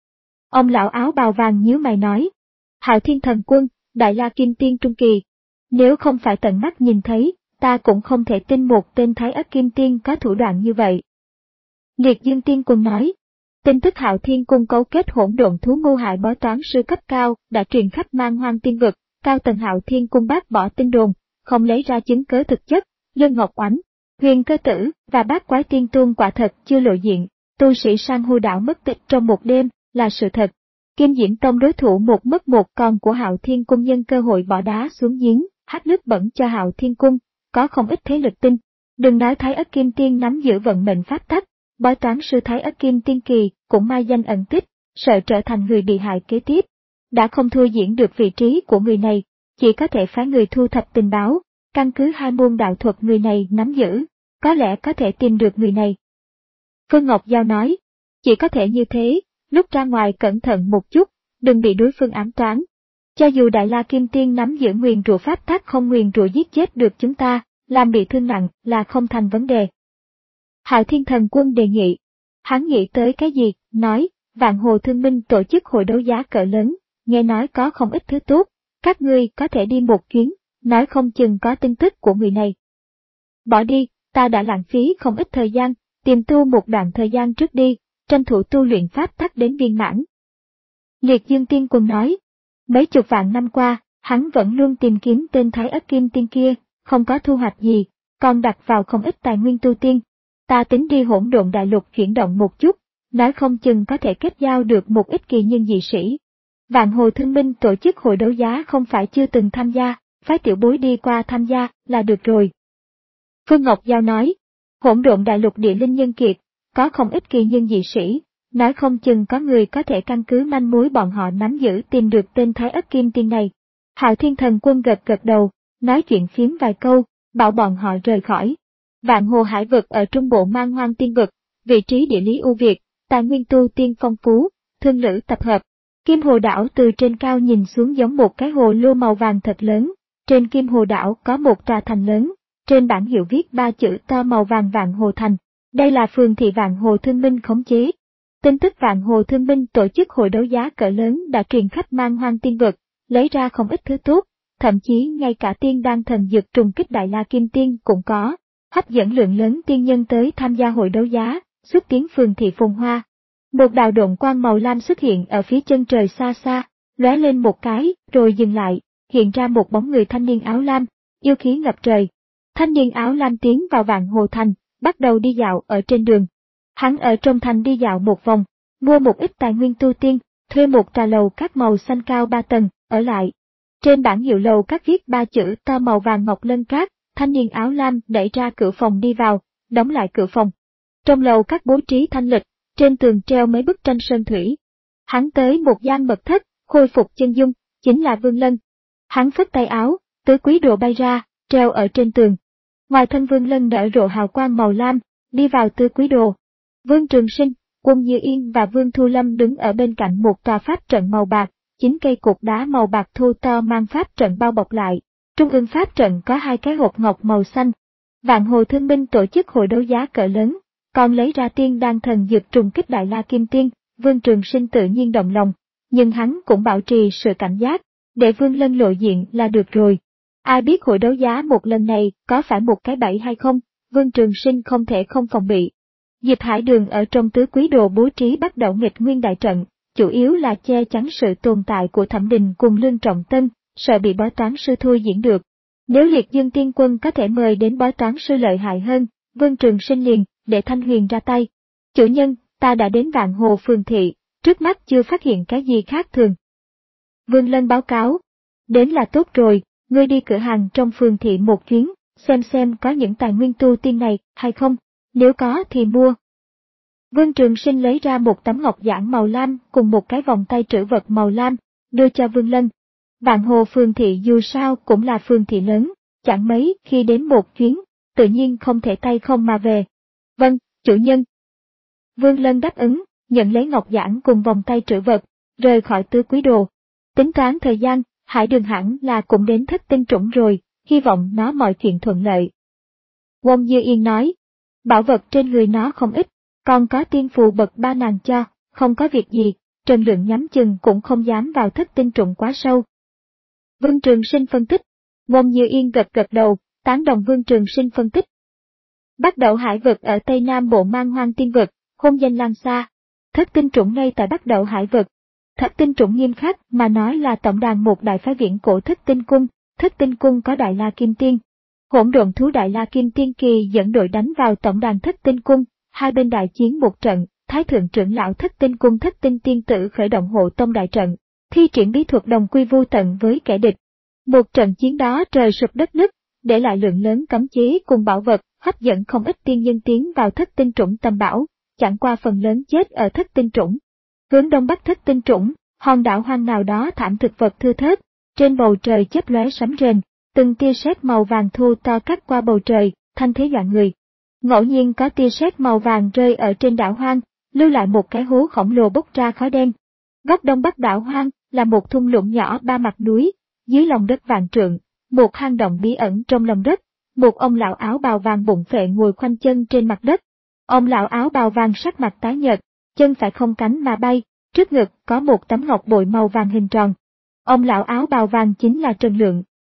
[SPEAKER 1] Ông lão áo bào vàng nhíu mày nói, Hạo Thiên Thần Quân, Đại La Kim Tiên trung kỳ. Nếu không phải tận mắt nhìn thấy, ta cũng không thể tin một tên Thái Ất Kim Tiên có thủ đoạn như vậy. Liệt Dương Tiên Quân nói, tin tức Hạo Thiên Cung cấu kết hỗn độn thú mưu hại bói toán sư cấp cao đã truyền khắp Man Hoang tiên vực, cao tầng Hạo Thiên Cung bác bỏ tin đồn, không lấy ra chứng cớ thực chất. Lương Ngọc Oánh, Huyền Cơ Tử và Bát Quái Tiên Tôn quả thật chưa lộ diện, tu sĩ San Hô Đảo mất tích trong một đêm là sự thật. Kim Diễm Tông đối thủ một mất một còn của Hạo Thiên Cung nhân cơ hội bỏ đá xuống giếng, hắt nước bẩn cho Hạo Thiên Cung, có không ít thế lực tin. Đừng nói Thái Ất Kim Tiên nắm giữ vận mệnh pháp tắc, bói toán sư Thái Ất Kim Tiên kỳ cũng mai danh ẩn tích, sợ trở thành người bị hại kế tiếp. Đã không thua diễn được vị trí của người này, chỉ có thể phái người thu thập tình báo. Căn cứ hai môn đạo thuật người này nắm giữ, có lẽ có thể tìm được người này. Phương Ngọc Giao nói, chỉ có thể như thế, lúc ra ngoài cẩn thận một chút, đừng bị đối phương ám toán. Cho dù Đại La Kim Tiên nắm giữ nguyền rủa pháp tắc không nguyền rủa giết chết được chúng ta, làm bị thương nặng là không thành vấn đề. Hạo Thiên Thần Quân đề nghị. Hắn nghĩ tới cái gì, nói, Vạn Hồ Thương Minh tổ chức hội đấu giá cỡ lớn, nghe nói có không ít thứ tốt, các ngươi có thể đi một chuyến. Nói không chừng có tin tức của người này. Bỏ đi, ta đã lãng phí không ít thời gian, tìm tu một đoạn thời gian trước đi, tranh thủ tu luyện pháp tắc đến viên mãn. Liệt Dương Tiên Quân nói, mấy chục vạn năm qua, hắn vẫn luôn tìm kiếm tên Thái Ất Kim Tiên kia, không có thu hoạch gì, còn đặt vào không ít tài nguyên tu tiên. Ta tính đi Hỗn Độn Đại Lục chuyển động một chút, nói không chừng có thể kết giao được một ít kỳ nhân dị sĩ. Vạn Hồ Thương Minh tổ chức hội đấu giá không phải chưa từng tham gia. Phái tiểu bối đi qua tham gia là được rồi. Phương Ngọc Giao nói, Hỗn Độn Đại Lục địa linh nhân kiệt, có không ít kỳ nhân dị sĩ, nói không chừng có người có thể căn cứ manh mối bọn họ nắm giữ tìm được tên Thái Ất Kim Tiên này. Hạo Thiên Thần Quân gật gật đầu, nói chuyện phiếm vài câu, bảo bọn họ rời khỏi. Vạn Hồ Hải vực ở trung bộ Man Hoang tiên vực, vị trí địa lý ưu việt, tài nguyên tu tiên phong phú, thương lữ tập hợp. Kim Hồ Đảo từ trên cao nhìn xuống giống một cái hồ lô màu vàng thật lớn. Trên Kim Hồ Đảo có một tòa thành lớn, trên bảng hiệu viết ba chữ to màu vàng Vạn Hồ Thành. Đây là phường thị Vạn Hồ Thương Minh khống chế. Tin tức Vạn Hồ Thương Minh tổ chức hội đấu giá cỡ lớn đã truyền khắp Man Hoang tiên vực, lấy ra không ít thứ tốt, thậm chí ngay cả tiên đan thần dược trùng kích Đại La Kim Tiên cũng có, hấp dẫn lượng lớn tiên nhân tới tham gia hội đấu giá, xuất tiến phường thị phồn hoa. Một đạo độn quang màu lam xuất hiện ở phía chân trời xa xa, lóe lên một cái, rồi dừng lại, hiện ra một bóng người thanh niên áo lam, yêu khí ngập trời. Thanh niên áo lam tiến vào Vạn Hồ Thành, bắt đầu đi dạo ở trên đường. Hắn ở trong thành đi dạo một vòng, mua một ít tài nguyên tu tiên, thuê một trà lầu các màu xanh cao ba tầng, ở lại. Trên bảng hiệu lầu các viết ba chữ to màu vàng ngọc lân cát, thanh niên áo lam đẩy ra cửa phòng đi vào, đóng lại cửa phòng. Trong lầu các bố trí thanh lịch, trên tường treo mấy bức tranh sơn thủy. Hắn tới một gian mật thất, khôi phục chân dung, chính là Vương Lân. Hắn phất tay áo, tứ quý đồ bay ra, treo ở trên tường. Ngoài thân Vương Lân nở rộ hào quang màu lam, đi vào tứ quý đồ. Vương Trường Sinh, Quân Như Yên và Vương Thu Lâm đứng ở bên cạnh một tòa pháp trận màu bạc, chín cây cột đá màu bạc thu to mang pháp trận bao bọc lại. Trung ương pháp trận có hai cái hộp ngọc màu xanh. Vạn Hồ Thương Minh tổ chức hội đấu giá cỡ lớn, còn lấy ra tiên đan thần dược trùng kích Đại La Kim Tiên. Vương Trường Sinh tự nhiên động lòng, nhưng hắn cũng bảo trì sự cảnh giác, để Vương Lân lộ diện là được rồi. Ai biết hội đấu giá một lần này có phải một cái bẫy hay không, Vương Trường Sinh không thể không phòng bị. Diệp Hải Đường ở trong tứ quý đồ bố trí bắt đầu nghịch nguyên đại trận, chủ yếu là che chắn sự tồn tại của Thẩm Đình cùng Lương Trọng Tân, sợ bị bói toán sư thôi diễn được. Nếu Liệt Dương Tiên Quân có thể mời đến bói toán sư lợi hại hơn, Vương Trường Sinh liền để Thanh Huyền ra tay. Chủ nhân, ta đã đến Vạn Hồ phường thị, trước mắt chưa phát hiện cái gì khác thường. Vương Lân báo cáo. Đến là tốt rồi, ngươi đi cửa hàng trong phường thị một chuyến, xem xem có những tài nguyên tu tiên này hay không, nếu có thì mua. Vương Trường Sinh lấy ra một tấm ngọc giản màu lam cùng một cái vòng tay trữ vật màu lam, đưa cho Vương Lân. Vạn Hồ phường thị dù sao cũng là phường thị lớn, chẳng mấy khi đến một chuyến, tự nhiên không thể tay không mà về. Vâng, chủ nhân. Vương Lân đáp ứng, nhận lấy ngọc giản cùng vòng tay trữ vật, rời khỏi tứ quý đồ. Tính toán thời gian, Hải Đường hẳn là cũng đến thất tinh trũng rồi, hy vọng nó mọi chuyện thuận lợi. Quân Như Yên nói, bảo vật trên người nó không ít, còn có tiên phù bậc ba nàng cho, không có việc gì, Trần Lượng nhắm chừng cũng không dám vào thất tinh trũng quá sâu. Vương Trường Sinh phân tích, Quân Như Yên gật gật đầu, tán đồng Vương Trường Sinh phân tích. Bắc Đậu Hải vực ở Tây Nam Bộ Man Hoang Tiên vực, hung danh lan xa. Thất tinh trũng ngay tại Bắc Đậu Hải vực. Thất tinh trũng nghiêm khắc mà nói là tổng đàn một đại phái viễn cổ Thất tinh cung, Thất tinh cung có Đại La Kim Tiên. Hỗn độn thú Đại La Kim Tiên kỳ dẫn đội đánh vào tổng đàn Thất tinh cung, hai bên đại chiến một trận, Thái thượng trưởng lão Thất tinh cung Thất tinh tiên tử khởi động hộ tông đại trận, thi triển bí thuật đồng quy vu tận với kẻ địch. Một trận chiến đó trời sụp đất nứt, để lại lượng lớn cấm chế cùng bảo vật, hấp dẫn không ít tiên nhân tiến vào Thất tinh trũng tầm bảo, chẳng qua phần lớn chết ở Thất tinh trũng. Hướng đông bắc Thất tinh trũng, hòn đảo hoang nào đó thảm thực vật thưa thớt, trên bầu trời chớp lóe sấm rền, từng tia sét màu vàng thu to cắt qua bầu trời, thanh thế dọa người. Ngẫu nhiên có tia sét màu vàng rơi ở trên đảo hoang, lưu lại một cái hố khổng lồ bốc ra khói đen. Góc đông bắc đảo hoang là một thung lũng nhỏ ba mặt núi, dưới lòng đất vạn trượng, một hang động bí ẩn trong lòng đất, một ông lão áo bào vàng bụng phệ ngồi khoanh chân trên mặt đất. Ông lão áo bào vàng sắc mặt tái nhợt, chân phải không cánh mà bay, trước ngực có một tấm ngọc bội màu vàng hình tròn. Ông lão áo bào vàng chính là Trần Lượng.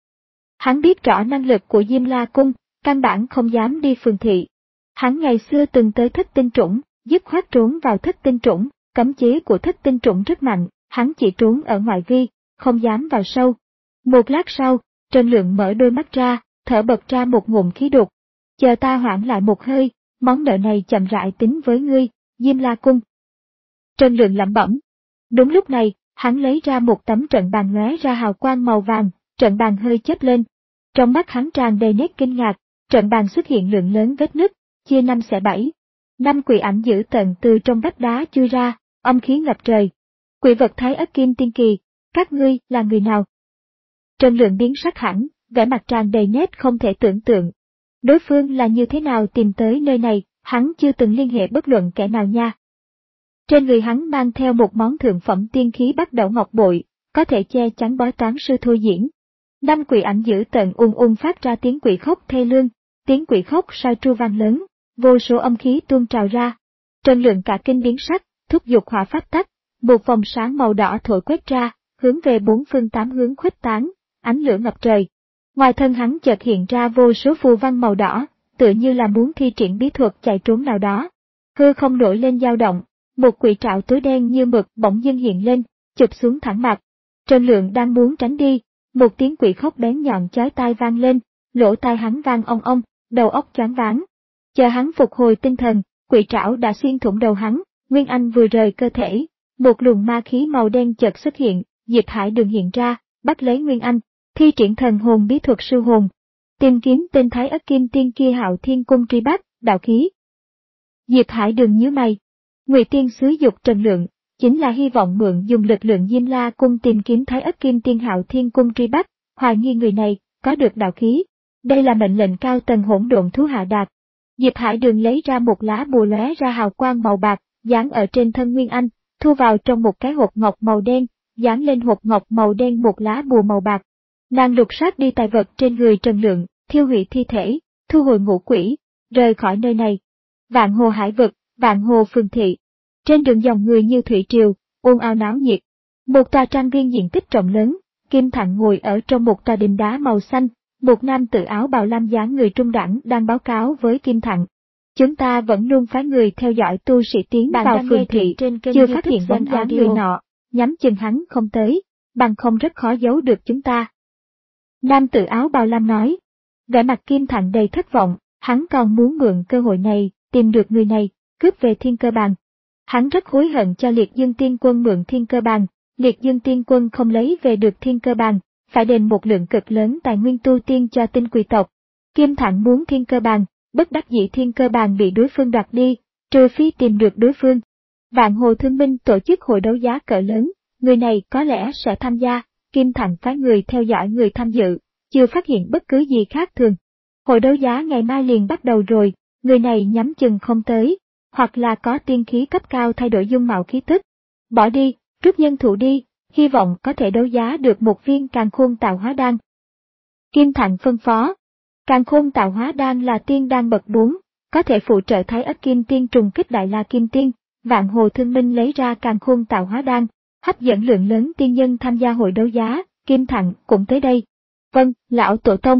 [SPEAKER 1] Hắn biết rõ năng lực của Diêm La Cung, căn bản không dám đi phường thị. Hắn ngày xưa từng tới Thất tinh trũng, dứt khoát trốn vào Thất tinh trũng, cấm chế của Thất tinh trũng rất mạnh, hắn chỉ trốn ở ngoại vi, không dám vào sâu. Một lát sau, Trần Lượng mở đôi mắt ra, thở bật ra một ngụm khí đục. Chờ ta hoãn lại một hơi, món nợ này chậm rãi tính với ngươi, Diêm La Cung. Trần Lượng lẩm bẩm. Đúng lúc này, hắn lấy ra một tấm trận bàn lóe ra hào quang màu vàng, trận bàn hơi chớp lên. Trong mắt hắn tràn đầy nét kinh ngạc, trận bàn xuất hiện lượng lớn vết nứt, chia năm xẻ bảy. Năm quỷ ảnh dữ tợn từ trong vách đá chui ra, âm khí ngập trời. Quỷ vật Thái Ất Kim Tiên Kỳ, các ngươi là người nào? Trần Lượng biến sắc hẳn, vẻ mặt tràn đầy nét không thể tưởng tượng. Đối phương là như thế nào tìm tới nơi này, hắn chưa từng liên hệ bất luận kẻ nào nha. Trên người hắn mang theo một món thượng phẩm tiên khí Bắc Đậu ngọc bội, có thể che chắn bói toán sư thôi diễn. Năm quỷ ảnh dữ tợn ung ung phát ra tiếng quỷ khóc thê lương, tiếng quỷ khóc soi tru vang lớn, vô số âm khí tuôn trào ra. Trần Lượng cả kinh biến sắc, thúc giục hỏa pháp tắc, một vòng sáng màu đỏ thổi quét ra, hướng về bốn phương tám hướng khuếch tán, ánh lửa ngập trời. Ngoài thân hắn chợt hiện ra vô số phù văn màu đỏ, tựa như là muốn thi triển bí thuật chạy trốn nào đó. Hư không nổi lên dao động, một quỷ trảo tối đen như mực bỗng dưng hiện lên, chụp xuống thẳng mặt. Trần Lượng đang muốn tránh đi, một tiếng quỷ khóc bén nhọn chói tai vang lên, lỗ tai hắn vang ong ong, đầu óc choáng váng. Chờ hắn phục hồi tinh thần, quỷ trảo đã xuyên thủng đầu hắn, Nguyên Anh vừa rời cơ thể, một luồng ma khí màu đen chợt xuất hiện, Diệp Hải Đường hiện ra, bắt lấy Nguyên Anh, thi triển thần hồn bí thuật siêu hồn, tìm kiếm tên Thái Ất Kim Tiên kia Hạo Thiên Cung truy bắt, đạo khí. Diệp Hải Đường nhíu mày, Ngụy Tiên xúi dục Trần Lượng, chính là hy vọng mượn dùng lực lượng Diêm La Cung tìm kiếm Thái Ất Kim Tiên Hạo Thiên Cung truy bắt, hoài nghi người này có được đạo khí. Đây là mệnh lệnh cao tầng hỗn độn thú hạ đạt. Diệp Hải Đường lấy ra một lá bùa lóe ra hào quang màu bạc, dán ở trên thân Nguyên Anh, thu vào trong một cái hộp ngọc màu đen, dán lên hộp ngọc màu đen một lá bùa màu bạc. Nàng lục soát đi tài vật trên người Trần Lượng, thiêu hủy thi thể, thu hồi ngũ quỷ, rời khỏi nơi này. Vạn Hồ Hải Vực, Vạn Hồ Phường Thị. Trên đường dòng người như thủy triều, ồn ào náo nhiệt. Một tòa trang viên diện tích rộng lớn, Kim Thạnh ngồi ở trong một tòa đình đá màu xanh, một nam tử áo bào lam dáng người trung đẳng đang báo cáo với Kim Thạnh. Chúng ta vẫn luôn phái người theo dõi tu sĩ tiến
[SPEAKER 2] Bạn
[SPEAKER 1] vào
[SPEAKER 2] đang
[SPEAKER 1] phường
[SPEAKER 2] nghe
[SPEAKER 1] thị,
[SPEAKER 2] trên kênh
[SPEAKER 1] chưa
[SPEAKER 2] YouTube
[SPEAKER 1] phát hiện bóng
[SPEAKER 2] Zen
[SPEAKER 1] dáng
[SPEAKER 2] Audio.
[SPEAKER 1] người nọ, nhắm chừng hắn không tới, bằng không rất khó giấu được chúng ta. Nam tử áo bào lam nói, vẻ mặt Kim Thạnh đầy thất vọng, hắn còn muốn mượn cơ hội này, tìm được người này, cướp về Thiên Cơ Bàn. Hắn rất hối hận cho Liệt Dương Tiên Quân mượn Thiên Cơ Bàn, Liệt Dương Tiên Quân không lấy về được Thiên Cơ Bàn, phải đền một lượng cực lớn tài nguyên tu tiên cho tinh quỷ tộc. Kim Thạnh muốn Thiên Cơ Bàn, bất đắc dĩ Thiên Cơ Bàn bị đối phương đoạt đi, trừ phi tìm được đối phương. Vạn Hồ Thương Minh tổ chức hội đấu giá cỡ lớn, người này có lẽ sẽ tham gia, Kim Thạnh phái người theo dõi người tham dự, chưa phát hiện bất cứ gì khác thường. Hội đấu giá ngày mai liền bắt đầu rồi, người này nhắm chừng không tới, hoặc là có tiên khí cấp cao thay đổi dung mạo khí tức. Bỏ đi, rút nhân thủ đi, hy vọng có thể đấu giá được một viên Càn Khôn Tạo Hóa Đan. Kim Thạnh phân phó, Càn Khôn Tạo Hóa Đan là tiên đan bậc bốn, có thể phụ trợ Thái Ất Kim Tiên trùng kích Đại La Kim Tiên. Vạn Hồ Thương Minh lấy ra Càn Khôn Tạo Hóa Đan, hấp dẫn lượng lớn tiên nhân tham gia hội đấu giá. Kim Thạnh cũng tới đây. Vâng, lão tổ tông.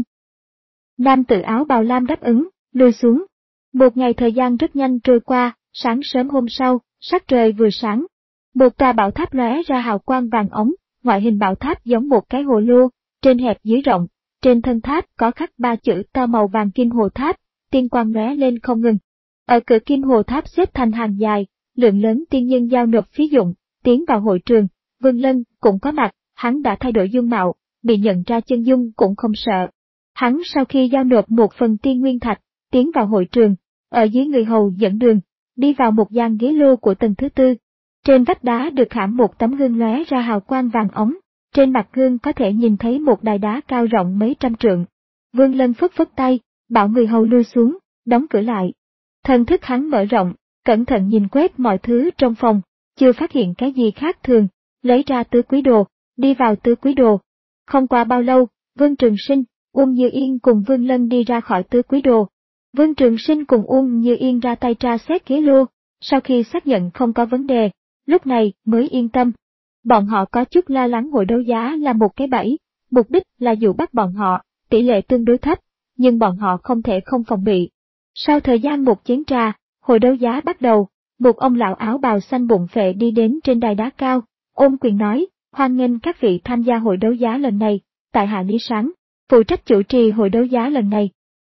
[SPEAKER 1] Nam tử áo bào lam đáp ứng, lùi xuống. Một ngày thời gian rất nhanh trôi qua, sáng sớm hôm sau, sắc trời vừa sáng. Một tòa bảo tháp lóe ra hào quang vàng ống, ngoại hình bảo tháp giống một cái hồ lô, trên hẹp dưới rộng, trên thân tháp có khắc ba chữ to màu vàng Kim Hồ Tháp, tiên quang lóe lên không ngừng. Ở cửa Kim Hồ Tháp xếp thành hàng dài, lượng lớn tiên nhân giao nộp phí dụng, tiến vào hội trường. Vương Lân cũng có mặt, hắn đã thay đổi dung mạo, bị nhận ra chân dung cũng không sợ. Hắn sau khi giao nộp một phần tiên nguyên thạch, tiến vào hội trường, ở dưới người hầu dẫn đường, đi vào một gian ghế lô của tầng thứ tư. Trên vách đá được khảm một tấm gương lóe ra hào quang vàng ống, trên mặt gương có thể nhìn thấy một đài đá cao rộng mấy trăm trượng. Vương Lân phất phất tay, bảo người hầu lui xuống, đóng cửa lại. Thần thức hắn mở rộng, cẩn thận nhìn quét mọi thứ trong phòng, chưa phát hiện cái gì khác thường, lấy ra tứ quý đồ, đi vào tứ quý đồ. Không qua bao lâu, Vương Trường Sinh, Uông Như Yên cùng Vương Lân đi ra khỏi tứ quý đồ. Vương Trường Sinh cùng Uông Như Yên ra tay tra xét ghế lô, sau khi xác nhận không có vấn đề, lúc này mới yên tâm. Bọn họ có chút lo lắng hội đấu giá là một cái bẫy, mục đích là dụ bắt bọn họ, tỷ lệ tương đối thấp, nhưng bọn họ không thể không phòng bị. Sau thời gian một chén trà, hội đấu giá bắt đầu, một ông lão áo bào xanh bụng phệ đi đến trên đài đá cao, ôm quyền nói, hoan nghênh các vị tham gia hội đấu giá lần này, tại hạ Lý Sáng, phụ trách chủ trì hội đấu giá lần này.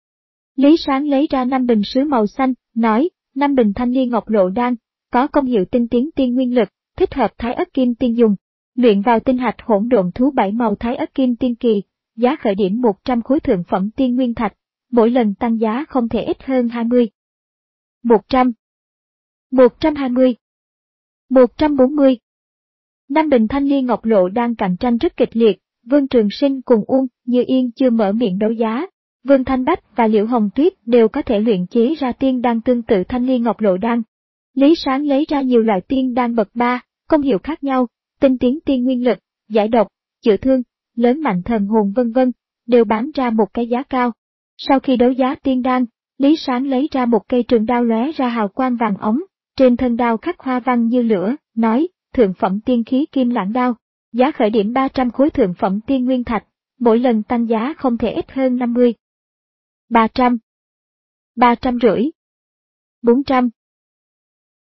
[SPEAKER 1] Lý Sáng lấy ra năm bình sứ màu xanh, nói, năm bình thanh liên ngọc lộ đan, có công hiệu tinh tiến tiên nguyên lực, thích hợp Thái Ất Kim Tiên dùng, luyện vào tinh hạch hỗn độn thú bảy màu Thái Ất Kim Tiên kỳ, giá khởi điểm một trăm khối thượng phẩm tiên nguyên thạch, mỗi lần tăng giá không thể ít hơn hai mươi. một trăm, một trăm hai mươi, một trăm bốn mươi. Năm bình thanh liên ngọc lộ đang cạnh tranh rất kịch liệt, Vương Trường Sinh cùng Uông Như Yên chưa mở miệng đấu giá. Vương Thanh Bách và Liễu Hồng Tuyết đều có thể luyện chế ra tiên đan tương tự thanh liên ngọc lộ đan. Lý Sáng lấy ra nhiều loại tiên đan bậc ba, công hiệu khác nhau, tinh tiến tiên nguyên lực, giải độc, chữa thương, lớn mạnh thần hồn vân vân, đều bán ra một cái giá cao. Sau khi đấu giá tiên đan, Lý Sáng lấy ra một cây trường đao lóe ra hào quang vàng ống, trên thân đao khắc hoa văn như lửa, nói, thượng phẩm tiên khí kim lãng đao, giá khởi điểm ba trăm khối thượng phẩm tiên nguyên thạch, mỗi lần tăng giá không thể ít hơn năm mươi. ba trăm, ba trăm rưỡi, bốn trăm.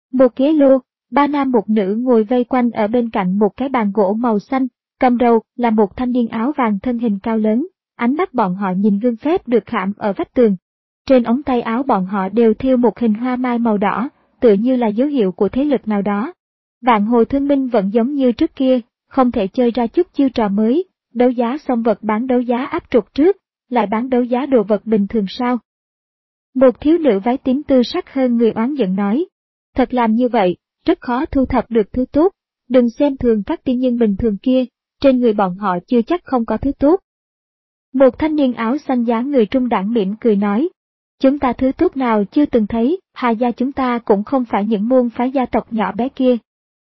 [SPEAKER 1] Một ghế lô, ba nam một nữ ngồi vây quanh ở bên cạnh một cái bàn gỗ màu xanh, cầm đầu là một thanh niên áo vàng thân hình cao lớn, ánh mắt bọn họ nhìn gương phép được khảm ở vách tường. Trên ống tay áo bọn họ đều thêu một hình hoa mai màu đỏ, tựa như là dấu hiệu của thế lực nào đó. Vạn Hồ Thương Minh vẫn giống như trước kia, không thể chơi ra chút chiêu trò mới, đấu giá xong vật bán đấu giá áp trục trước, lại bán đấu giá đồ vật bình thường sao? Một thiếu nữ váy tím tư sắc hơn người oán giận nói, thật làm như vậy, rất khó thu thập được thứ tốt, đừng xem thường các tiên nhân bình thường kia, trên người bọn họ chưa chắc không có thứ tốt. Một thanh niên áo xanh dáng người trung đẳng mỉm cười nói, chúng ta thứ tốt nào chưa từng thấy, Hà gia chúng ta cũng không phải những môn phái gia tộc nhỏ bé kia.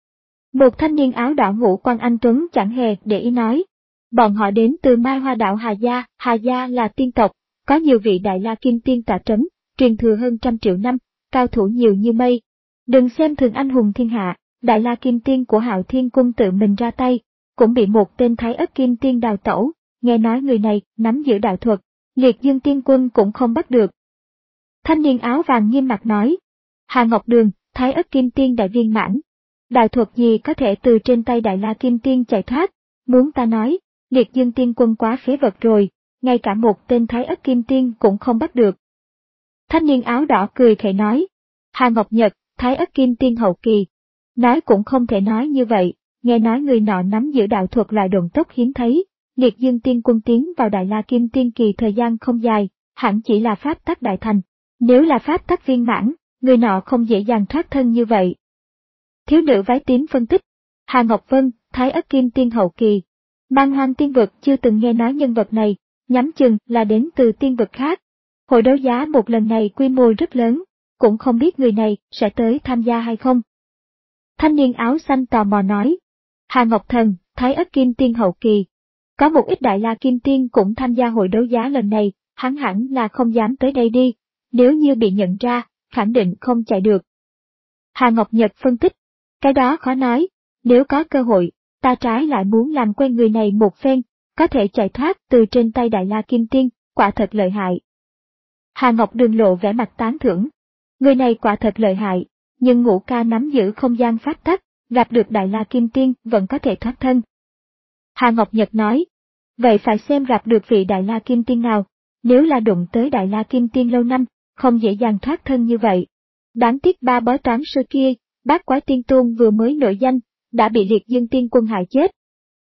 [SPEAKER 1] Một thanh niên áo đỏ ngũ quan anh tuấn chẳng hề để ý nói, bọn họ đến từ Mai Hoa đạo Hà gia, Hà gia là tiên tộc, có nhiều vị đại la kim tiên tọa trấn, truyền thừa hơn trăm triệu năm, cao thủ nhiều như mây. Đừng xem thường anh hùng thiên hạ, đại la kim tiên của Hạo Thiên Cung tự mình ra tay, cũng bị một tên Thái Ất Kim Tiên đào tẩu, nghe nói người này nắm giữ đạo thuật, Liệt Dương Tiên Quân cũng không bắt được. Thanh niên áo vàng nghiêm mặt nói, Hà Ngọc Đường, Thái Ất Kim Tiên đại viên mãn, đạo thuật gì có thể từ trên tay đại la kim tiên chạy thoát, muốn ta nói, Liệt Dương Tiên Quân quá phế vật rồi, ngay cả một tên Thái Ất Kim Tiên cũng không bắt được. Thanh niên áo đỏ cười khẩy nói, Hà Ngọc Nhật, Thái Ất Kim Tiên hậu kỳ. Nói cũng không thể nói như vậy, nghe nói người nọ nắm giữ đạo thuật loại độn tốc hiếm thấy, Liệt Dương Tiên Quân tiến vào Đại La Kim Tiên kỳ thời gian không dài, hẳn chỉ là pháp tắc đại thành. Nếu là pháp tắc viên mãn, người nọ không dễ dàng thoát thân như vậy. Thiếu nữ váy tím phân tích, Hà Ngọc Vân, Thái Ất Kim Tiên hậu kỳ. Man Hoang tiên vực chưa từng nghe nói nhân vật này, nhắm chừng là đến từ tiên vực khác. Hội đấu giá một lần này quy mô rất lớn, cũng không biết người này sẽ tới tham gia hay không. Thanh niên áo xanh tò mò nói, Hà Ngọc Thần, Thái Ất Kim Tiên hậu kỳ. Có một ít đại la kim tiên cũng tham gia hội đấu giá lần này, hắn hẳn là không dám tới đây đi, nếu như bị nhận ra, khẳng định không chạy được. Hà Ngọc Nhật phân tích, cái đó khó nói, nếu có cơ hội, ta trái lại muốn làm quen người này một phen, có thể chạy thoát từ trên tay đại la kim tiên, quả thật lợi hại. Hà Ngọc Đường lộ vẻ mặt tán thưởng, người này quả thật lợi hại, nhưng Ngũ Ca nắm giữ không gian pháp tắc, gặp được đại la kim tiên vẫn có thể thoát thân. Hà Ngọc Nhật nói, vậy phải xem gặp được vị đại la kim tiên nào, nếu là đụng tới đại la kim tiên lâu năm, không dễ dàng thoát thân như vậy. Đáng tiếc ba bói toán sư kia, Bát Quái Tiên Tôn vừa mới nổi danh, đã bị Liệt Dương Tiên Quân hại chết.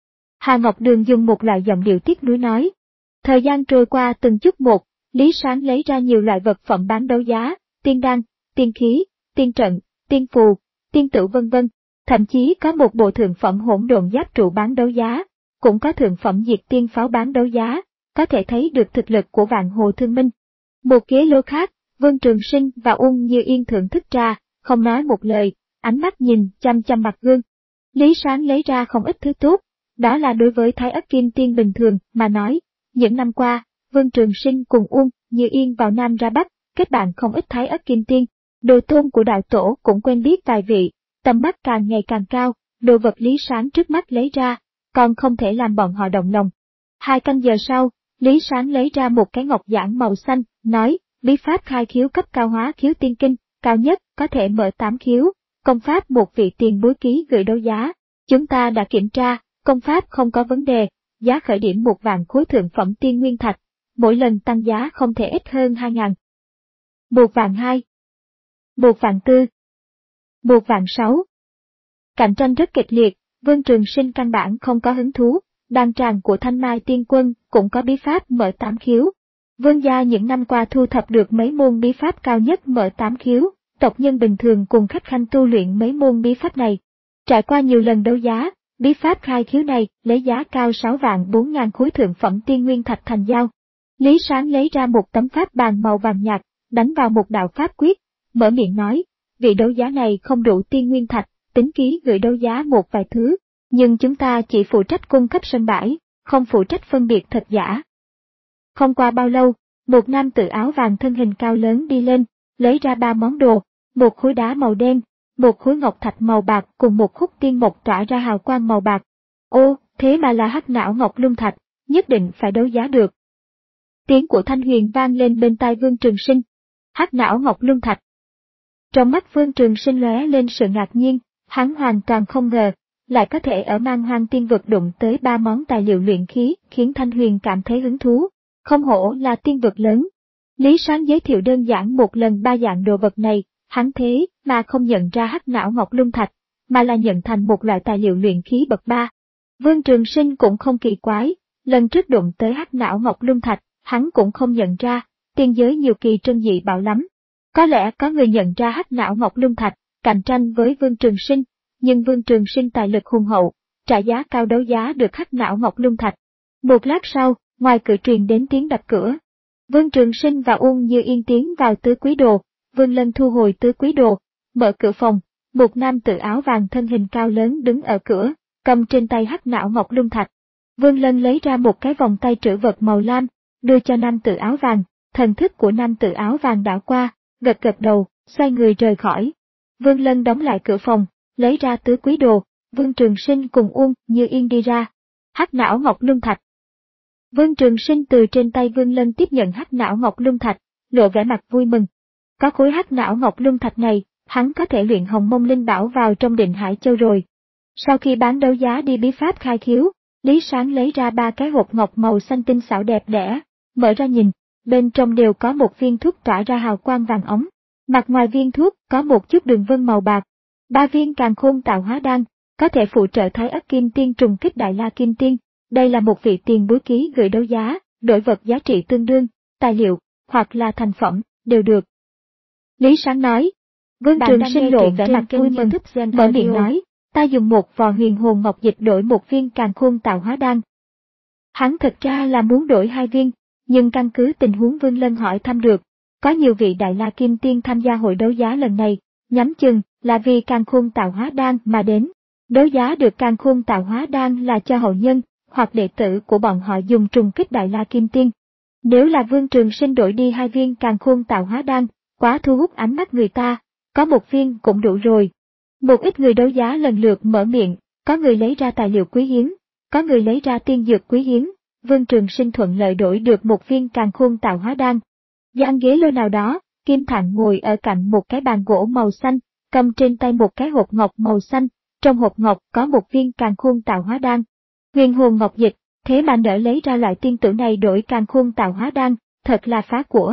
[SPEAKER 1] Hà Ngọc Đường dùng một loại giọng điệu tiếc nuối nói. Thời gian trôi qua từng chút một, Lý Sáng lấy ra nhiều loại vật phẩm bán đấu giá, tiên đan, tiên khí, tiên trận, tiên phù, tiên tử vân vân, thậm chí có một bộ thượng phẩm hỗn độn giáp trụ bán đấu giá, cũng có thượng phẩm diệt tiên pháo bán đấu giá, có thể thấy được thực lực của Vạn Hồ Thương Minh. Một ghế lô khác, Vương Trường Sinh và Ung Như Yên thưởng thức trà, không nói một lời, ánh mắt nhìn chăm chăm mặt gương. Lý Sáng lấy ra không ít thứ tốt, đó là đối với Thái Ất Kim Tiên bình thường mà nói. Những năm qua, Vương Trường Sinh cùng Ung Như Yên vào Nam ra Bắc, kết bạn không ít Thái Ất Kim Tiên, đồ tôn của đạo tổ cũng quen biết vài vị, tầm mắt càng ngày càng cao, đồ vật Lý Sáng trước mắt lấy ra, còn không thể làm bọn họ động lòng. Hai canh giờ sau, Lý Sáng lấy ra một cái ngọc giản màu xanh, nói, bí pháp khai khiếu cấp cao hóa khiếu tiên kinh, cao nhất có thể mở tám khiếu, công pháp một vị tiền bối ký gửi đấu giá. Chúng ta đã kiểm tra, công pháp không có vấn đề, giá khởi điểm một vạn khối thượng phẩm tiên nguyên thạch, mỗi lần tăng giá không thể ít hơn hai ngàn. Một vạn hai, một vạn tư, một vạn sáu. Cạnh tranh rất kịch liệt, Vương Trường Sinh căn bản không có hứng thú, đan tràng của Thanh Mai Tiên Quân cũng có bí pháp mở tám khiếu. Vương gia những năm qua thu thập được mấy môn bí pháp cao nhất mở tám khiếu, tộc nhân bình thường cùng khách khanh tu luyện mấy môn bí pháp này. Trải qua nhiều lần đấu giá, bí pháp khai khiếu này lấy giá cao sáu vạn bốn ngàn khối thượng phẩm tiên nguyên thạch thành giao. Lý Sáng lấy ra một tấm pháp bàn màu vàng nhạt, đánh vào một đạo pháp quyết, mở miệng nói, vị đấu giá này không đủ tiên nguyên thạch, tính ký gửi đấu giá một vài thứ, nhưng chúng ta chỉ phụ trách cung cấp sân bãi, không phụ trách phân biệt thật giả. Không qua bao lâu, một nam tử áo vàng thân hình cao lớn đi lên, lấy ra ba món đồ, một khối đá màu đen, một khối ngọc thạch màu bạc cùng một khúc tiên mộc tỏa ra hào quang màu bạc. Ô, thế mà là hắc não ngọc luân thạch, nhất định phải đấu giá được. Tiếng của Thanh Huyền vang lên bên tai Vương Trường Sinh. Hắc não ngọc luân thạch. Trong mắt Vương Trường Sinh lóe lên sự ngạc nhiên, hắn hoàn toàn không ngờ, lại có thể ở Man Hoang Tiên Vực đụng tới ba món tài liệu luyện khí, khiến Thanh Huyền cảm thấy hứng thú. Không hổ là tiên vực lớn. Lý Sáng giới thiệu đơn giản một lần ba dạng đồ vật này, hắn thế mà không nhận ra hắc não ngọc lung thạch, mà là nhận thành một loại tài liệu luyện khí bậc ba. Vương Trường Sinh cũng không kỳ quái, lần trước đụng tới hắc não ngọc lung thạch, hắn cũng không nhận ra, tiên giới nhiều kỳ trân dị bảo lắm. Có lẽ có người nhận ra hắc não ngọc lung thạch, cạnh tranh với Vương Trường Sinh, nhưng Vương Trường Sinh tài lực hùng hậu, trả giá cao đấu giá được hắc não ngọc lung thạch. Một lát sau, ngoài cửa truyền đến tiếng đập cửa. Vương Trường Sinh và Uông Như Yên tiến vào tứ quý đồ, Vương Lân thu hồi tứ quý đồ, mở cửa phòng, một nam tử áo vàng thân hình cao lớn đứng ở cửa, cầm trên tay hắc não ngọc lung thạch. Vương Lân lấy ra một cái vòng tay trữ vật màu lam, đưa cho nam tử áo vàng, thần thức của nam tử áo vàng đảo qua, gật gật đầu, xoay người rời khỏi. Vương Lân đóng lại cửa phòng, lấy ra tứ quý đồ, Vương Trường Sinh cùng Uông Như Yên đi ra. Hắc não ngọc lung thạch. Vương Trường Sinh từ trên tay Vương Lân tiếp nhận hắc não ngọc lung thạch, lộ vẻ mặt vui mừng. Có khối hắc não ngọc lung thạch này, hắn có thể luyện Hồng Mông Linh Bảo vào trong Định Hải Châu rồi. Sau khi bán đấu giá đi bí pháp khai khiếu, Lý Sáng lấy ra ba cái hộp ngọc màu xanh tinh xảo đẹp đẽ, mở ra nhìn, bên trong đều có một viên thuốc tỏa ra hào quang vàng óng. Mặt ngoài viên thuốc có một chút đường vân màu bạc. Ba viên càn khôn tạo hóa đan, có thể phụ trợ Thái Ất Kim Tiên trùng kích Đại La Kim Tiên. Đây là một vị tiền bối ký gửi đấu giá, đổi vật giá trị tương đương, tài liệu, hoặc là thành phẩm, đều được. Lý Sáng nói. Vương Trường Sinh lộ vẻ mặt vui mừng, mở miệng nói, ta dùng một vò huyền hồn ngọc dịch đổi một viên càn khôn tạo hóa đan. Hắn thật ra là muốn đổi hai viên, nhưng căn cứ tình huống Vương Lân hỏi thăm được, có nhiều vị Đại La Kim Tiên tham gia hội đấu giá lần này, nhắm chừng là vì càn khôn tạo hóa đan mà đến. Đấu giá được càn khôn tạo hóa đan là cho hậu nhân, hoặc đệ tử của bọn họ dùng trùng kích Đại La Kim Tiên. Nếu là Vương Trường Sinh đổi đi hai viên càn khôn tạo hóa đan, quá thu hút ánh mắt người ta, có một viên cũng đủ rồi. Một ít người đấu giá lần lượt mở miệng, có người lấy ra tài liệu quý hiếm, có người lấy ra tiên dược quý hiếm, Vương Trường Sinh thuận lợi đổi được một viên càn khôn tạo hóa đan. Gian ghế lô nào đó, Kim Thạnh ngồi ở cạnh một cái bàn gỗ màu xanh, cầm trên tay một cái hộp ngọc màu xanh, trong hộp ngọc có một viên càn khôn tạo hóa đan. Huyền hồn ngọc dịch, thế mà nỡ lấy ra loại tiên tử này đổi càn khôn tạo hóa đan, thật là phá của.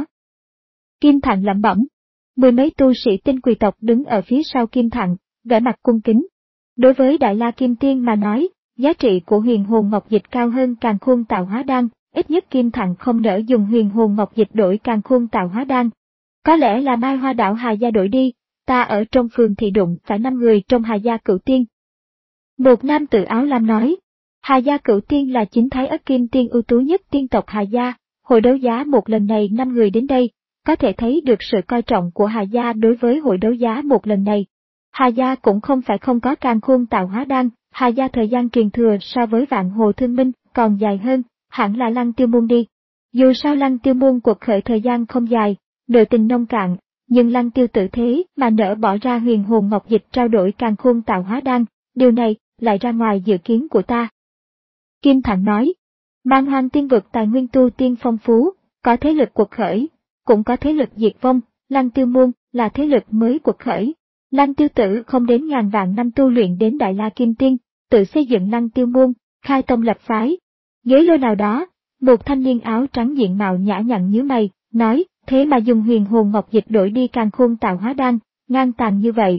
[SPEAKER 1] Kim Thạnh lẩm bẩm. Mười mấy tu sĩ tinh quỳ tộc đứng ở phía sau Kim Thạnh, vẻ mặt cung kính. Đối với Đại La Kim Tiên mà nói, giá trị của huyền hồn ngọc dịch cao hơn càn khôn tạo hóa đan, ít nhất Kim Thạnh không nỡ dùng huyền hồn ngọc dịch đổi càn khôn tạo hóa đan. Có lẽ là Mai Hoa Đảo Hà Gia đổi đi, ta ở trong phường thị đụng phải năm người trong Hà Gia Cửu Tiên. Một nam tử áo lam nói, Hà Gia Cửu Tiên là chính Thái Ất Kim Tiên ưu tú nhất tiên tộc Hà Gia, hội đấu giá một lần này năm người đến đây, có thể thấy được sự coi trọng của Hà Gia đối với hội đấu giá một lần này. Hà Gia cũng không phải không có càn khôn tạo hóa đan, Hà Gia thời gian truyền thừa so với Vạn Hồ Thương Minh còn dài hơn, hẳn là Lăng Tiêu Môn đi. Dù sao Lăng Tiêu Môn cuộc khởi thời gian không dài, nội tình nông cạn, nhưng Lăng Tiêu tự thế mà nỡ bỏ ra huyền hồn ngọc dịch trao đổi càn khôn tạo hóa đan, điều này lại ra ngoài dự kiến của ta. Kim Thạnh nói, Man Hoang Tiên Vực tài nguyên tu tiên phong phú, có thế lực cuộc khởi, cũng có thế lực diệt vong, Lăng Tiêu Môn là thế lực mới cuộc khởi. Lăng Tiêu Tử không đến ngàn vạn năm tu luyện đến Đại La Kim Tiên, tự xây dựng Lăng Tiêu Môn, khai tông lập phái. Ghế lô nào đó, một thanh niên áo trắng diện mạo nhã nhặn nhíu mày, nói, thế mà dùng huyền hồn ngọc dịch đổi đi càn khôn tạo hóa đan, ngang tàn như vậy.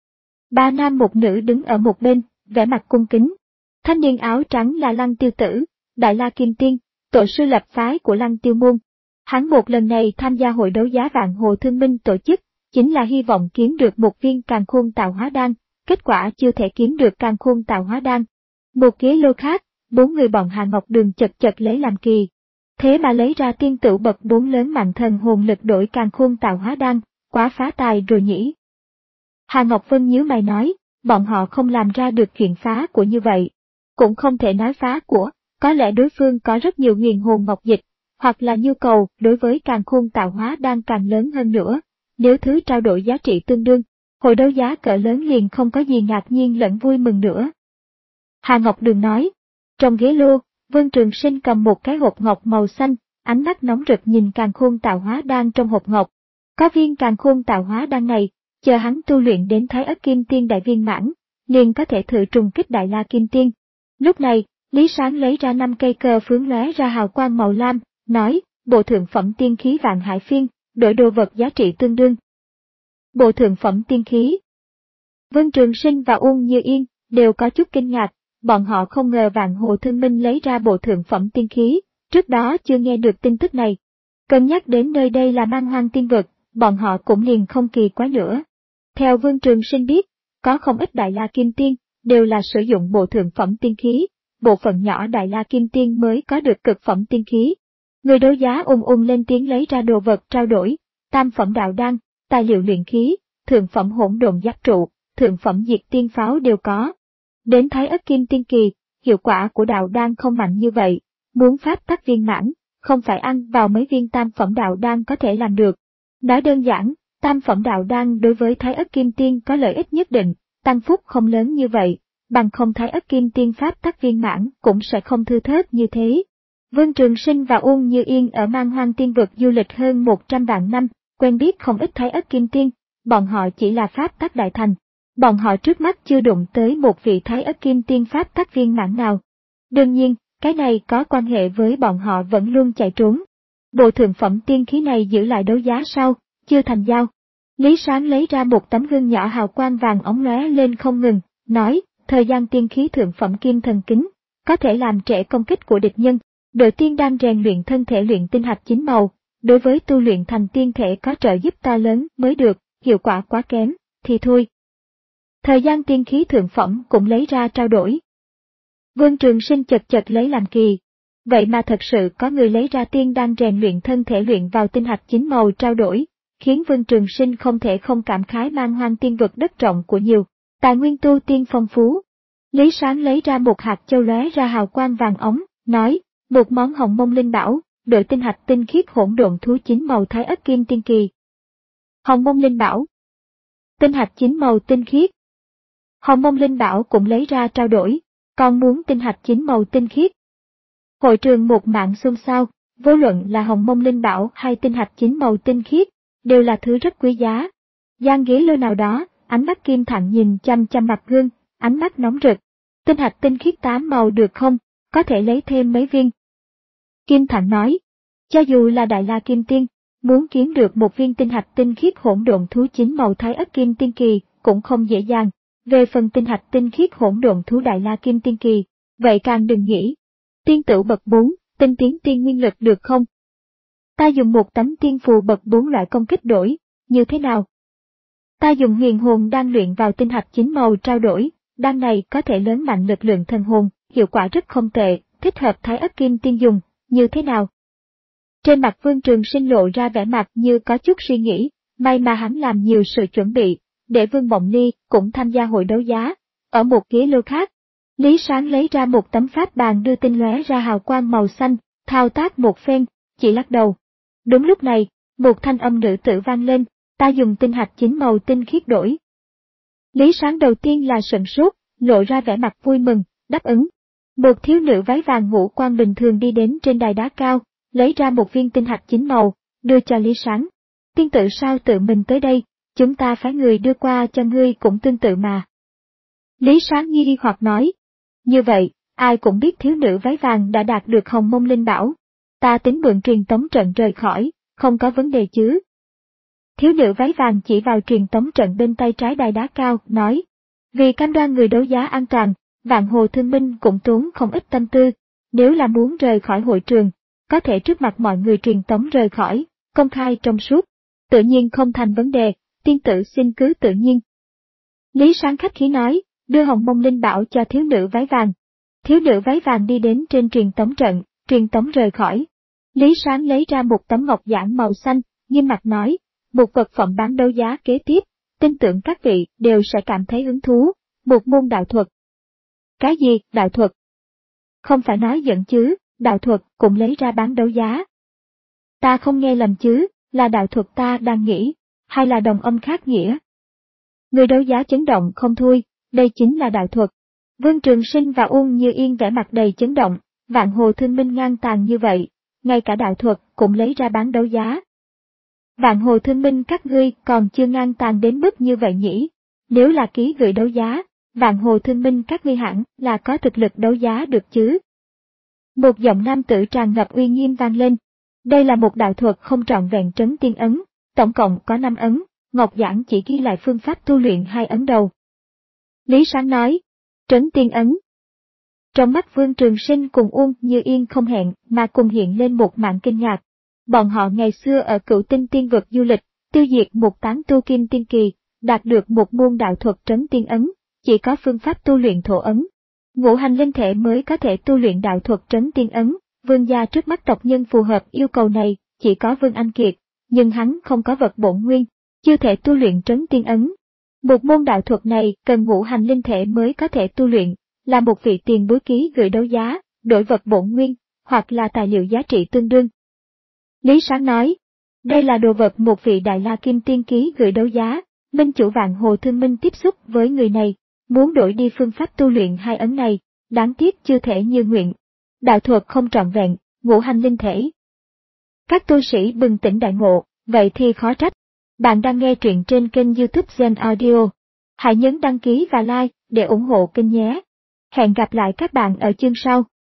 [SPEAKER 1] Ba nam một nữ đứng ở một bên, vẻ mặt cung kính. Thanh niên áo trắng là Lăng Tiêu Tử, Đại La Kim Tiên, tổ sư lập phái của Lăng Tiêu Môn. Hắn một lần này tham gia hội đấu giá Vạn Hồ Thương Minh tổ chức, chính là hy vọng kiếm được một viên càn khôn tạo hóa đan, kết quả chưa thể kiếm được càn khôn tạo hóa đan. Một ghế lô khác, bốn người bọn Hà Ngọc Đường chật chật lấy làm kỳ. Thế mà lấy ra tiên tử bậc bốn lớn mạnh thần hồn lực đổi càn khôn tạo hóa đan, quá phá tài rồi nhỉ. Hà Ngọc Vân nhíu mày nói, bọn họ không làm ra được chuyện phá của như vậy. Cũng không thể nói phá của, có lẽ đối phương có rất nhiều huyền hồn ngọc dịch, hoặc là nhu cầu đối với càn khôn tạo hóa đan càng lớn hơn nữa. Nếu thứ trao đổi giá trị tương đương, hội đấu giá cỡ lớn liền không có gì ngạc nhiên lẫn vui mừng nữa. Hà Ngọc Đường nói, trong ghế lô, Vương Trường Sinh cầm một cái hộp ngọc màu xanh, ánh mắt nóng rực nhìn càn khôn tạo hóa đan trong hộp ngọc. Có viên càn khôn tạo hóa đan này, chờ hắn tu luyện đến Thái Ất Kim Tiên đại viên mãn, liền có thể thử trùng kích Đại La Kim Tiên. Lúc này, Lý Sáng lấy ra năm cây cờ phướng lóe ra hào quang màu lam, nói, bộ thượng phẩm tiên khí Vạn Hải Phiên, đổi đồ vật giá trị tương đương. Bộ thượng phẩm tiên khí. Vương Trường Sinh và Uông Như Yên đều có chút kinh ngạc, bọn họ không ngờ Vạn Hồ Thương Minh lấy ra bộ thượng phẩm tiên khí, trước đó chưa nghe được tin tức này. Cân nhắc đến nơi đây là Man Hoang tiên vực, bọn họ cũng liền không kỳ quái nữa. Theo Vương Trường Sinh biết, có không ít Đại La Kim Tiên, đều là sử dụng bộ thượng phẩm tiên khí, bộ phận nhỏ Đại La Kim Tiên mới có được cực phẩm tiên khí. Người đấu giá ung ung lên tiếng lấy ra đồ vật trao đổi, tam phẩm đạo đan, tài liệu luyện khí, thượng phẩm hỗn độn giáp trụ, thượng phẩm diệt tiên pháo đều có. Đến Thái Ất Kim Tiên kỳ, hiệu quả của đạo đan không mạnh như vậy, muốn pháp tắc viên mãn, không phải ăn vào mấy viên tam phẩm đạo đan có thể làm được. Nói đơn giản, tam phẩm đạo đan đối với Thái Ất Kim Tiên có lợi ích nhất định, tăng phúc không lớn như vậy, bằng không Thái Ất Kim Tiên pháp tắc viên mãn cũng sẽ không thưa thớt như thế. Vương Trường Sinh và Uông Như Yên ở Man Hoang tiên vực du lịch hơn một trăm vạn năm, quen biết không ít Thái Ất Kim Tiên, bọn họ chỉ là pháp tắc đại thành. Bọn họ trước mắt chưa đụng tới một vị Thái Ất Kim Tiên pháp tắc viên mãn nào. Đương nhiên, cái này có quan hệ với bọn họ vẫn luôn chạy trốn. Bộ thượng phẩm tiên khí này giữ lại đấu giá sau, chưa thành giao. Lý Sáng lấy ra một tấm gương nhỏ hào quang vàng óng lóe lên không ngừng, nói, thời gian tiên khí thượng phẩm kim thần kính, có thể làm trễ công kích của địch nhân. Đội tiên đang rèn luyện thân thể luyện tinh hạch chín màu, đối với tu luyện thành tiên thể có trợ giúp to lớn mới được, hiệu quả quá kém, thì thôi. Thời gian tiên khí thượng phẩm cũng lấy ra trao đổi. Vương Trường Sinh chật chật lấy làm kỳ. Vậy mà thật sự có người lấy ra tiên đang rèn luyện thân thể luyện vào tinh hạch chín màu trao đổi, khiến Vương Trường Sinh không thể không cảm khái Man Hoang tiên vực đất rộng của nhiều, tài nguyên tu tiên phong phú. Lý Sáng lấy ra một hạt châu lóe ra hào quang vàng óng, nói, một món hồng mông linh bảo, đội tinh hạch tinh khiết hỗn độn thú chín màu Thái Ất Kim Tiên kỳ. Hồng mông linh bảo. Tinh hạch chín màu tinh khiết. Hồng mông linh bảo cũng lấy ra trao đổi, còn muốn tinh hạch chín màu tinh khiết. Hội trường một mạng xôn xao, vô luận là hồng mông linh bảo hay tinh hạch chín màu tinh khiết, đều là thứ rất quý giá. Giang ghế lô nào đó, ánh mắt Kim Thạnh nhìn chăm chăm mặt gương, ánh mắt nóng rực. Tinh hạch tinh khiết tám màu được không, có thể lấy thêm mấy viên. Kim Thạnh nói, cho dù là Đại La Kim Tiên, muốn kiếm được một viên tinh hạch tinh khiết hỗn độn thú chín màu Thái Ất Kim Tiên kỳ, cũng không dễ dàng. Về phần tinh hạch tinh khiết hỗn độn thú Đại La Kim Tiên kỳ, vậy càng đừng nghĩ. Tiên tử bậc bốn, tinh tiến tiên nguyên lực được không? Ta dùng một tấm tiên phù bậc bốn loại công kích đổi, như thế nào? Ta dùng huyền hồn đan luyện vào tinh hạch chín màu trao đổi, đan này có thể lớn mạnh lực lượng thần hồn, hiệu quả rất không tệ, thích hợp Thái Ất Kim Tiên dùng, như thế nào? Trên mặt Vương Trường Sinh lộ ra vẻ mặt như có chút suy nghĩ, may mà hắn làm nhiều sự chuẩn bị, để Vương Mộng Ly cũng tham gia hội đấu giá. Ở một ghế lô khác, Lý Sáng lấy ra một tấm pháp bàn đưa tinh lóe ra hào quang màu xanh, thao tác một phen, chỉ lắc đầu. Đúng lúc này, một thanh âm nữ tử vang lên, ta dùng tinh hạch chín màu tinh khiết đổi. Lý Sáng đầu tiên là sửng sốt, lộ ra vẻ mặt vui mừng, đáp ứng. Một thiếu nữ váy vàng ngũ quan bình thường đi đến trên đài đá cao, lấy ra một viên tinh hạch chín màu, đưa cho Lý Sáng. Tiên tử sao tự mình tới đây, chúng ta phái người đưa qua cho ngươi cũng tương tự mà. Lý Sáng nghi hoặc nói. Như vậy, ai cũng biết thiếu nữ váy vàng đã đạt được hồng mông linh bảo. Ta tính mượn truyền tống trận rời khỏi, không có vấn đề chứ. Thiếu nữ váy vàng chỉ vào truyền tống trận bên tay trái đài đá cao, nói. Vì cam đoan người đấu giá an toàn, Vạn Hồ Thương Minh cũng tốn không ít tâm tư. Nếu là muốn rời khỏi hội trường, có thể trước mặt mọi người truyền tống rời khỏi, công khai trong suốt. Tự nhiên không thành vấn đề, tiên tử xin cứ tự nhiên. Lý Sáng khách khí nói, đưa hồng mông linh bảo cho thiếu nữ váy vàng. Thiếu nữ váy vàng đi đến trên truyền tống trận, truyền tống rời khỏi. Lý Sáng lấy ra một tấm ngọc giản màu xanh, nghiêm mặt nói, một vật phẩm bán đấu giá kế tiếp, tin tưởng các vị đều sẽ cảm thấy hứng thú, một môn đạo thuật. Cái gì, đạo thuật? Không phải nói giận chứ, đạo thuật cũng lấy ra bán đấu giá. Ta không nghe lầm chứ, là đạo thuật ta đang nghĩ, hay là đồng âm khác nghĩa? Người đấu giá chấn động không thôi, đây chính là đạo thuật. Vương Trường Sinh và Uông Như Yên vẻ mặt đầy chấn động, Vạn Hồ Thương Minh ngang tàn như vậy, ngay cả đạo thuật cũng lấy ra bán đấu giá. Vạn Hồ Thương Minh các ngươi còn chưa ngang tàn đến mức như vậy nhỉ? Nếu là ký gửi đấu giá, Vạn Hồ Thương Minh các ngươi hẳn là có thực lực đấu giá được chứ? Một giọng nam tử tràn ngập uy nghiêm vang lên. Đây là một đạo thuật không trọn vẹn trấn tiên ấn, tổng cộng có năm ấn, Ngọc Giảng chỉ ghi lại phương pháp tu luyện hai ấn đầu. Lý Sáng nói, trấn tiên ấn. Trong mắt Vương Trường Sinh cùng Uông Như Yên không hẹn mà cùng hiện lên một mảng kinh ngạc. Bọn họ ngày xưa ở Cửu Tinh Tiên vực du lịch, tiêu diệt một tán tu kim tiên kỳ, đạt được một môn đạo thuật trấn tiên ấn, chỉ có phương pháp tu luyện thổ ấn. Ngũ hành linh thể mới có thể tu luyện đạo thuật trấn tiên ấn, vương gia trước mắt tộc nhân phù hợp yêu cầu này, chỉ có Vương Anh Kiệt, nhưng hắn không có vật bổn nguyên, chưa thể tu luyện trấn tiên ấn. Một môn đạo thuật này cần ngũ hành linh thể mới có thể tu luyện, là một vị tiền bối ký gửi đấu giá, đổi vật bổn nguyên, hoặc là tài liệu giá trị tương đương. Lý Sáng nói, đây là đồ vật một vị Đại La Kim Tiên ký gửi đấu giá, minh chủ Vạn Hồ Thương Minh tiếp xúc với người này, muốn đổi đi phương pháp tu luyện hai ấn này, đáng tiếc chưa thể như nguyện. Đạo thuật không trọn vẹn, ngũ hành linh thể. Các tu sĩ bừng tỉnh đại ngộ, vậy thì khó trách. Bạn đang nghe truyện trên kênh YouTube Gen Audio. Hãy nhấn đăng ký và like để ủng hộ kênh nhé. Hẹn gặp lại các bạn ở chương sau.